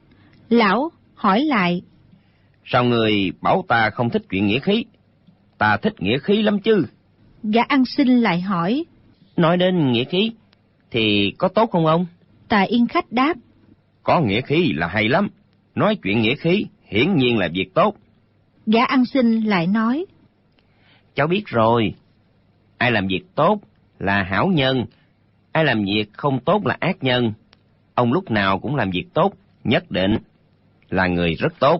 Lão hỏi lại: Sao người bảo ta không thích chuyện nghĩa khí? Ta thích nghĩa khí lắm chứ. Gã ăn xin lại hỏi: Nói đến nghĩa khí thì có tốt không ông? Tạ Yên Khách đáp: Có nghĩa khí là hay lắm. Nói chuyện nghĩa khí hiển nhiên là việc tốt. Gã ăn xin lại nói: Cháu biết rồi. Ai làm việc tốt là hảo nhân, ai làm việc không tốt là ác nhân. Ông lúc nào cũng làm việc tốt, nhất định là người rất tốt.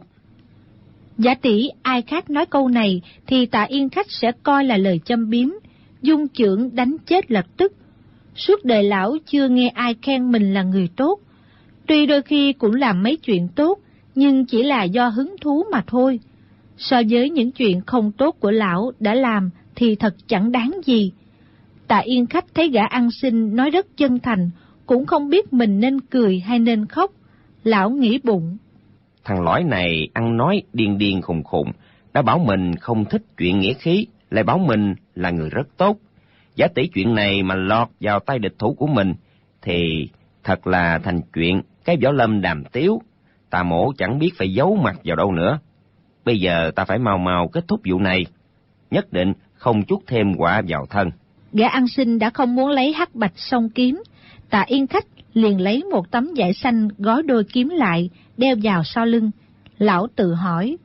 Giả tỷ ai khác nói câu này thì Tạ Yên Khách sẽ coi là lời châm biếm, dung chưởng đánh chết lập tức. Suốt đời lão chưa nghe ai khen mình là người tốt. Tuy đôi khi cũng làm mấy chuyện tốt, nhưng chỉ là do hứng thú mà thôi. So với những chuyện không tốt của lão đã làm thì thật chẳng đáng gì. Tạ Yên Khách thấy gã ăn xin nói rất chân thành, cũng không biết mình nên cười hay nên khóc. Lão nghĩ bụng. Thằng lõi này ăn nói điên điên khùng khùng, đã bảo mình không thích chuyện nghĩa khí, lại bảo mình là người rất tốt. Giả tỷ chuyện này mà lọt vào tay địch thủ của mình, thì thật là thành chuyện cái võ lâm đàm tiếu. Tà Mổ chẳng biết phải giấu mặt vào đâu nữa. Bây giờ ta phải mau mau kết thúc vụ này, nhất định không chuốc thêm quả vào thân. Gã ăn xin đã không muốn lấy hắc bạch song kiếm. Tạ Yên Khách liền lấy một tấm vải xanh gói đôi kiếm lại, đeo vào sau lưng. Lão tự hỏi,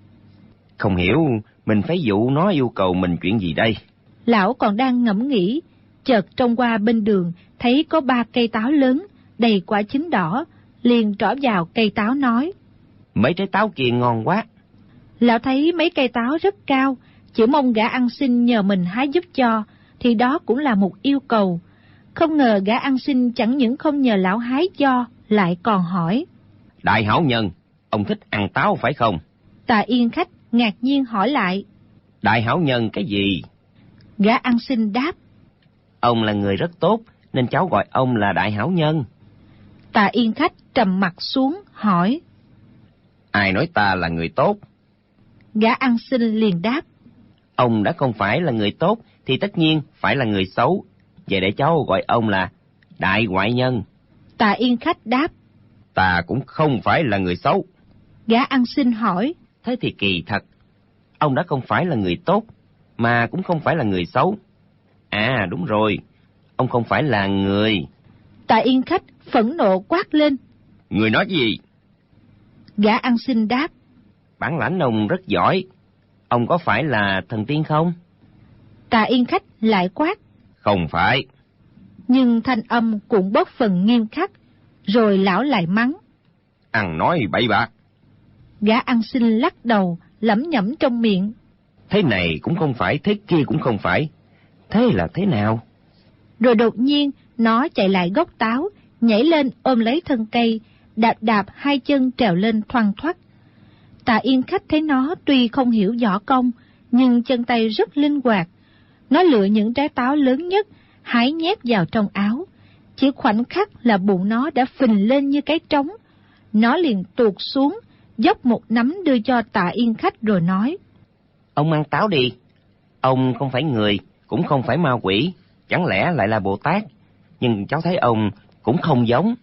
không hiểu mình phải dụ nó yêu cầu mình chuyện gì đây. Lão còn đang ngẫm nghĩ, chợt trông qua bên đường thấy có 3 cây táo lớn đầy quả chín đỏ, liền trỏ vào cây táo nói, mấy trái táo kia ngon quá. Lão thấy mấy cây táo rất cao, chỉ mong gã ăn xin nhờ mình hái giúp cho, thì đó cũng là một yêu cầu. Không ngờ gã ăn xin chẳng những không nhờ lão hái cho, lại còn hỏi, đại hảo nhân, ông thích ăn táo phải không? Tạ Yên Khách ngạc nhiên hỏi lại, đại hảo nhân cái gì? Gã ăn xin đáp, ông là người rất tốt, nên cháu gọi ông là đại hảo nhân. Tạ Yên Khách trầm mặt xuống hỏi, ai nói ta là người tốt? Gã ăn xin liền đáp, ông đã không phải là người tốt thì tất nhiên phải là người xấu. Vậy để cháu gọi ông là đại ngoại nhân. Tạ Yên Khách đáp, ta cũng không phải là người xấu. Gã ăn xin hỏi, thế thì kỳ thật, ông đã không phải là người tốt, mà cũng không phải là người xấu. À đúng rồi, ông không phải là người. Tạ Yên Khách phẫn nộ quát lên, người nói gì? Gã ăn xin đáp, bản lãnh ông rất giỏi, ông có phải là thần tiên không? Tạ Yên Khách lại quát, không phải. Nhưng thanh âm cũng bớt phần nghiêm khắc, rồi lão lại mắng, ăn nói bậy bạ. Gã ăn xin lắc đầu, lẩm nhẩm trong miệng, thế này cũng không phải, thế kia cũng không phải, thế là thế nào? Rồi đột nhiên nó chạy lại gốc táo, nhảy lên ôm lấy thân cây, đạp đạp 2 chân trèo lên thoăn thoắt. Tạ Yên Khách thấy nó tuy không hiểu võ công, nhưng chân tay rất linh hoạt. Nó lựa những trái táo lớn nhất, hái nhét vào trong áo. Chỉ khoảnh khắc là bụng nó đã phình lên như cái trống. Nó liền tuột xuống, dốc một nắm đưa cho Tạ Yên Khách rồi nói, ông ăn táo đi, ông không phải người, cũng không phải ma quỷ, chẳng lẽ lại là Bồ Tát, nhưng cháu thấy ông cũng không giống.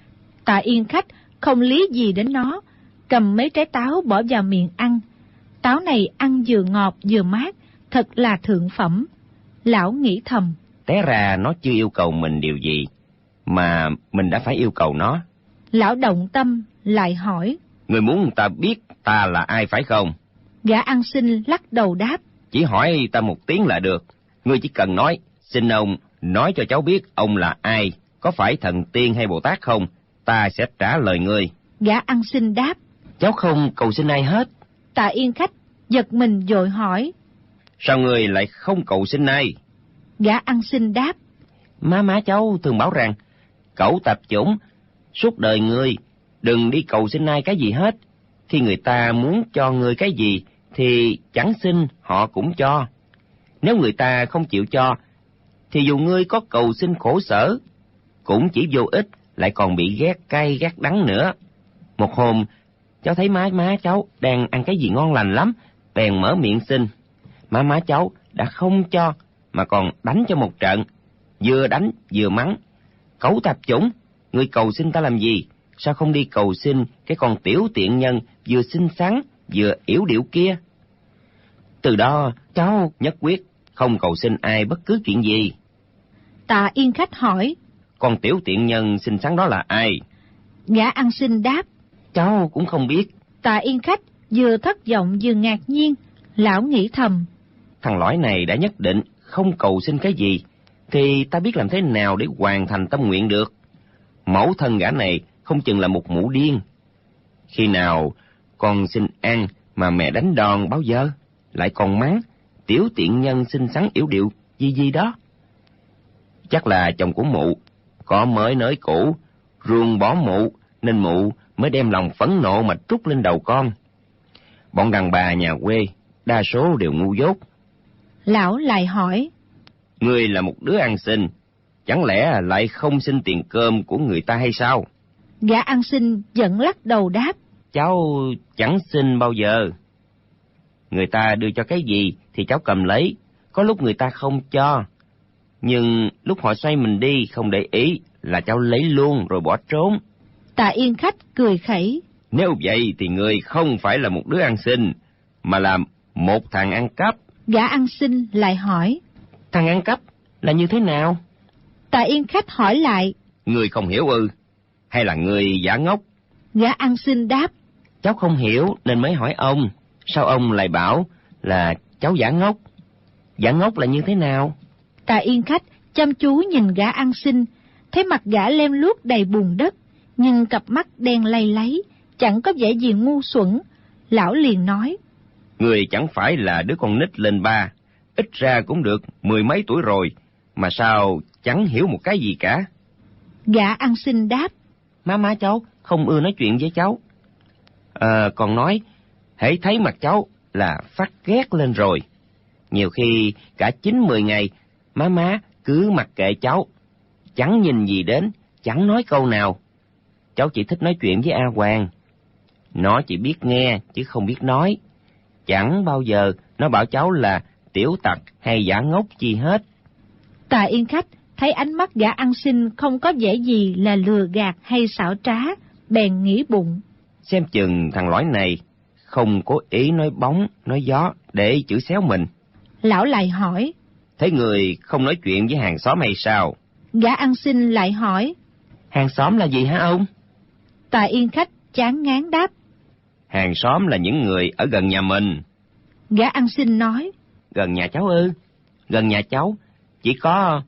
Tạ Yên Khách không lý gì đến nó, cầm mấy trái táo bỏ vào miệng ăn. Táo này ăn vừa ngọt vừa mát, thật là thượng phẩm. Lão nghĩ thầm, té ra nó chưa yêu cầu mình điều gì, mà mình đã phải yêu cầu nó. Lão động tâm, lại hỏi, người muốn ta biết ta là ai phải không? Gã ăn xin lắc đầu đáp, chỉ hỏi ta một tiếng là được. Ngươi chỉ cần nói, xin ông nói cho cháu biết ông là ai, có phải thần tiên hay Bồ Tát không, ta sẽ trả lời ngươi. Gã ăn xin đáp, cháu không cầu xin ai hết. Tạ Yên Khách giật mình vội hỏi, sao ngươi lại không cầu xin ai? Gã ăn xin đáp, má cháu thường bảo rằng, cẩu tập chủng, suốt đời ngươi đừng đi cầu xin ai cái gì hết. Khi người ta muốn cho ngươi cái gì thì chẳng xin họ cũng cho. Nếu người ta không chịu cho thì dù ngươi có cầu xin khổ sở cũng chỉ vô ích, lại còn bị ghét cay ghét đắng nữa. Một hôm cháu thấy má cháu đang ăn cái gì ngon lành lắm, bèn mở miệng xin. Má cháu đã không cho mà còn đánh cho một trận, vừa đánh vừa mắng, cẩu tạp chủng, ngươi cầu xin ta làm gì? Sao không đi cầu xin cái con tiểu tiện nhân vừa xinh xắn vừa yểu điệu kia? Từ đó cháu nhất quyết không cầu xin ai bất cứ chuyện gì. Tạ Yên Khách hỏi, con tiểu tiện nhân xinh xắn đó là ai? Gã ăn xin đáp, cháu cũng không biết. Tạ Yên Khách vừa thất vọng vừa ngạc nhiên. Lão nghĩ thầm, thằng lõi này đã nhất định không cầu xin cái gì, thì ta biết làm thế nào để hoàn thành tâm nguyện được. Mẫu thân gã này không chừng là một mụ điên. Khi nào con xin ăn mà mẹ đánh đòn báo giờ, lại còn mắng tiểu tiện nhân xinh xắn yểu điệu gì đó. Chắc là chồng của mụ có mới nới cũ, ruồng bỏ mụ, nên mụ mới đem lòng phẫn nộ mà trút lên đầu con. Bọn đàn bà nhà quê đa số đều ngu dốt. Lão lại hỏi, ngươi là một đứa ăn xin, chẳng lẽ lại không xin tiền cơm của người ta hay sao? Gã ăn xin giận lắc đầu đáp: Cháu chẳng xin bao giờ. Người ta đưa cho cái gì thì cháu cầm lấy, có lúc người ta không cho. Nhưng lúc họ xoay mình đi không để ý là cháu lấy luôn rồi bỏ trốn. Tạ Yên Khách cười khẩy: Nếu vậy thì người không phải là một đứa ăn xin, mà là một thằng ăn cắp. Gã ăn xin lại hỏi: Thằng ăn cắp là như thế nào? Tạ Yên Khách hỏi lại: Người không hiểu ư? Hay là người giả ngốc? Gã ăn xin đáp: Cháu không hiểu nên mới hỏi ông. Sao ông lại bảo là cháu giả ngốc? Giả ngốc là như thế nào? Tạ Yên Khách chăm chú nhìn gã ăn xin, thấy mặt gã lem luốc đầy bùn đất, nhưng cặp mắt đen lay láy, chẳng có vẻ gì ngu xuẩn. Lão liền nói: Người chẳng phải là đứa con nít lên ba, ít ra cũng được 10 mấy tuổi rồi, mà sao chẳng hiểu một cái gì cả? Gã ăn xin đáp: Má cháu không ưa nói chuyện với cháu. Còn nói, hễ thấy mặt cháu là phát ghét lên rồi. Nhiều khi cả 9-10 ngày, má cứ mặc kệ cháu, chẳng nhìn gì đến, chẳng nói câu nào. Cháu chỉ thích nói chuyện với A Hoàng. Nó chỉ biết nghe chứ không biết nói. Chẳng bao giờ nó bảo cháu là tiểu tặc hay giả ngốc chi hết. Tạ Yên Khách thấy ánh mắt gã ăn xin không có vẻ gì là lừa gạt hay xảo trá, bèn nghĩ bụng: Xem chừng thằng lõi này không cố ý nói bóng, nói gió để chửi xéo mình. Lão lại hỏi: Thế người không nói chuyện với hàng xóm hay sao? Gã ăn xin lại hỏi: Hàng xóm là gì hả ông? Tạ Yên Khách chán ngán đáp: Hàng xóm là những người ở gần nhà mình. Gã ăn xin nói: Gần nhà cháu ư? Gần nhà cháu chỉ có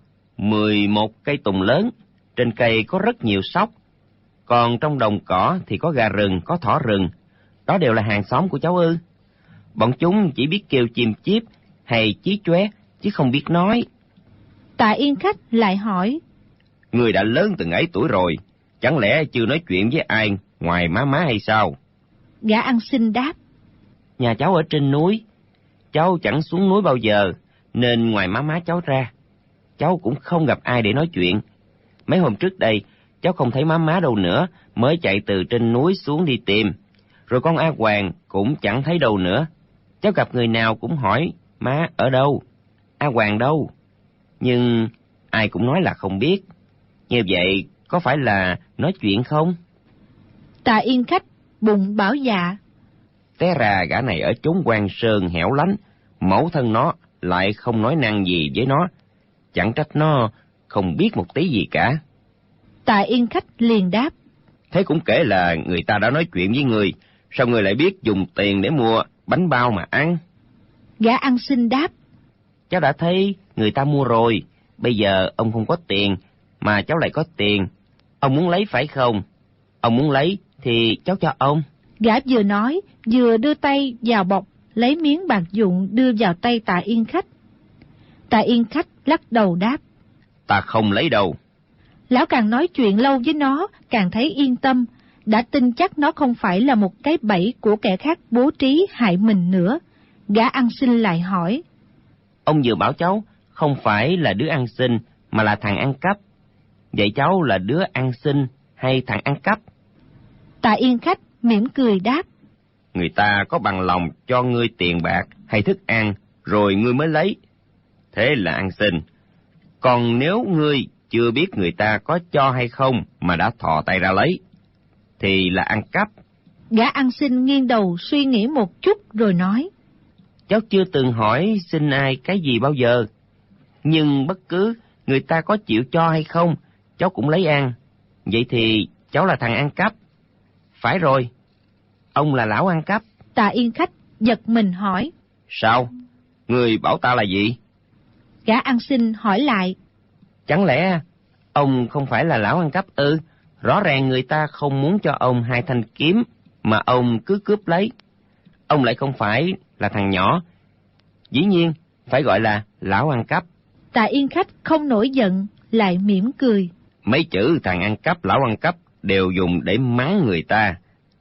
11 cây tùng lớn, trên cây có rất nhiều sóc. Còn trong đồng cỏ thì có gà rừng, có thỏ rừng. Đó đều là hàng xóm của cháu ư? Bọn chúng chỉ biết kêu chim chíp hay chí chóe, chứ không biết nói. Tạ Yên Khách lại hỏi: Người đã lớn từng ấy tuổi rồi, chẳng lẽ chưa nói chuyện với ai ngoài má hay sao? Gã ăn xin đáp: Nhà cháu ở trên núi, cháu chẳng xuống núi bao giờ, nên ngoài má cháu ra, cháu cũng không gặp ai để nói chuyện. Mấy hôm trước đây, cháu không thấy má đâu nữa, mới chạy từ trên núi xuống đi tìm. Rồi con A Hoàng cũng chẳng thấy đâu nữa. Cháu gặp người nào cũng hỏi má ở đâu, A Hoàng đâu. Nhưng ai cũng nói là không biết. Như vậy có phải là nói chuyện không? Tạ Yên Khách bụng bảo dạ. Té ra gã này ở chốn quan sơn hẻo lánh, mẫu thân nó lại không nói năng gì với nó. Chẳng trách nó không biết một tí gì cả. Tạ Yên Khách liền đáp: Thế cũng kể là người ta đã nói chuyện với người, sao người lại biết dùng tiền để mua bánh bao mà ăn? Gã ăn xin đáp: Cháu đã thấy người ta mua rồi, bây giờ ông không có tiền, mà cháu lại có tiền. Ông muốn lấy phải không? Ông muốn lấy thì cháu cho ông. Gã vừa nói, vừa đưa tay vào bọc, lấy miếng bạc vụn đưa vào tay Tạ Yên Khách. Tạ Yên Khách lắc đầu đáp: Ta không lấy đâu. Lão càng nói chuyện lâu với nó, càng thấy yên tâm, đã tin chắc nó không phải là một cái bẫy của kẻ khác bố trí hại mình nữa. Gã ăn xin lại hỏi: Ông vừa bảo cháu không phải là đứa ăn xin, mà là thằng ăn cắp. Vậy cháu là đứa ăn xin hay thằng ăn cắp? Tạ Yên Khách mỉm cười đáp: Người ta có bằng lòng cho ngươi tiền bạc hay thức ăn, rồi ngươi mới lấy. Thế là ăn xin. Còn nếu ngươi chưa biết người ta có cho hay không mà đã thò tay ra lấy, thì là ăn cắp. Gã ăn xin nghiêng đầu suy nghĩ một chút rồi nói: Cháu chưa từng hỏi xin ai cái gì bao giờ. Nhưng bất cứ người ta có chịu cho hay không, cháu cũng lấy ăn. Vậy thì cháu là thằng ăn cắp. Phải rồi, ông là lão ăn cắp. Tạ Yên Khách giật mình hỏi: Sao? Người bảo ta là gì? Gã ăn xin hỏi lại: Chẳng lẽ ông không phải là lão ăn cắp ư? Rõ ràng người ta không muốn cho ông 2 thanh kiếm, mà ông cứ cướp lấy. Ông lại không phải là thằng nhỏ, dĩ nhiên phải gọi là lão ăn cắp. Tạ Yên Khách không nổi giận, lại mỉm cười. Mấy chữ thằng ăn cắp, lão ăn cắp đều dùng để mắng người ta.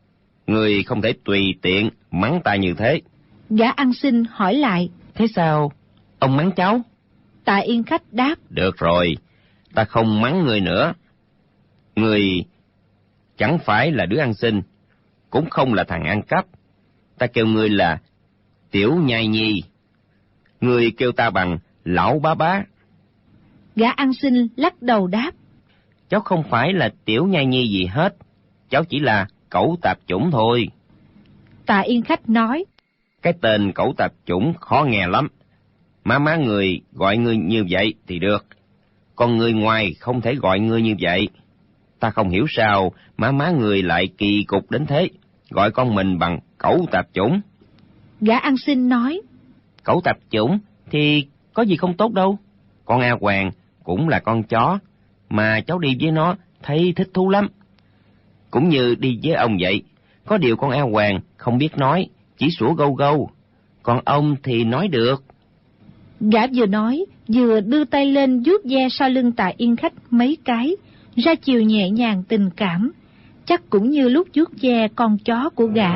Người không thể tùy tiện mắng ta như thế. Gã ăn xin hỏi lại: Thế sao ông mắng cháu? Tạ Yên Khách đáp: Được rồi, ta không mắng người nữa. Người chẳng phải là đứa ăn xin, cũng không là thằng ăn cắp. Ta kêu ngươi là Tiểu Nhai Nhi, ngươi kêu ta bằng Lão Bá Bá. Gã ăn xin lắc đầu đáp: Cháu không phải là Tiểu Nhai Nhi gì hết, cháu chỉ là Cẩu Tạp Chủng thôi. Tạ Yên Khách nói: Cái tên Cẩu Tạp Chủng khó nghe lắm, má người gọi ngươi như vậy thì được, còn người ngoài không thể gọi ngươi như vậy. Ta không hiểu sao má người lại kỳ cục đến thế, gọi con mình bằng Cẩu Tạp Chủng. Gã ăn xin nói: Cẩu Tạp Chủng thì có gì không tốt đâu, con A Hoàng cũng là con chó, mà cháu đi với nó thấy thích thú lắm. Cũng như đi với ông vậy, có điều con A Hoàng không biết nói, chỉ sủa gâu gâu, còn ông thì nói được. Gã vừa nói, vừa đưa tay lên vuốt ve sau lưng Tạ Yên Khách mấy cái, ra chiều nhẹ nhàng tình cảm, chắc cũng như lúc vuốt ve con chó của gã.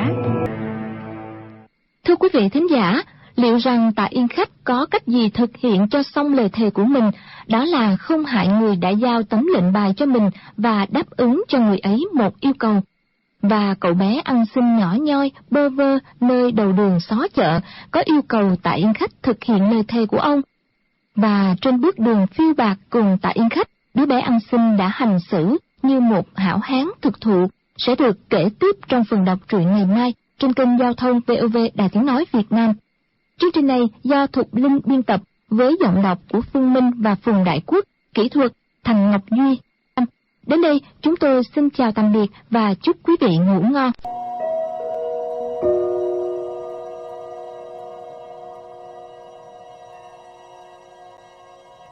Thưa quý vị thính giả, liệu rằng Tạ Yên Khách có cách gì thực hiện cho xong lời thề của mình, đó là không hại người đã giao tấm lệnh bài cho mình và đáp ứng cho người ấy một yêu cầu. Và cậu bé ăn xin nhỏ nhoi bơ vơ nơi đầu đường xó chợ có yêu cầu Tạ Yên Khách thực hiện lời thề của ông. Và trên bước đường phiêu bạt cùng Tạ Yên Khách, đứa bé ăn xin đã hành xử như một hảo hán thực thụ, sẽ được kể tiếp trong phần đọc truyện ngày mai trên kênh Giao thông VOV Đài Tiếng Nói Việt Nam. Chương trình này do Thục Linh biên tập với giọng đọc của Phương Minh và Phùng Đại Quốc, kỹ thuật Thành Ngọc Duy. Đến đây chúng tôi xin chào tạm biệt và chúc quý vị ngủ ngon.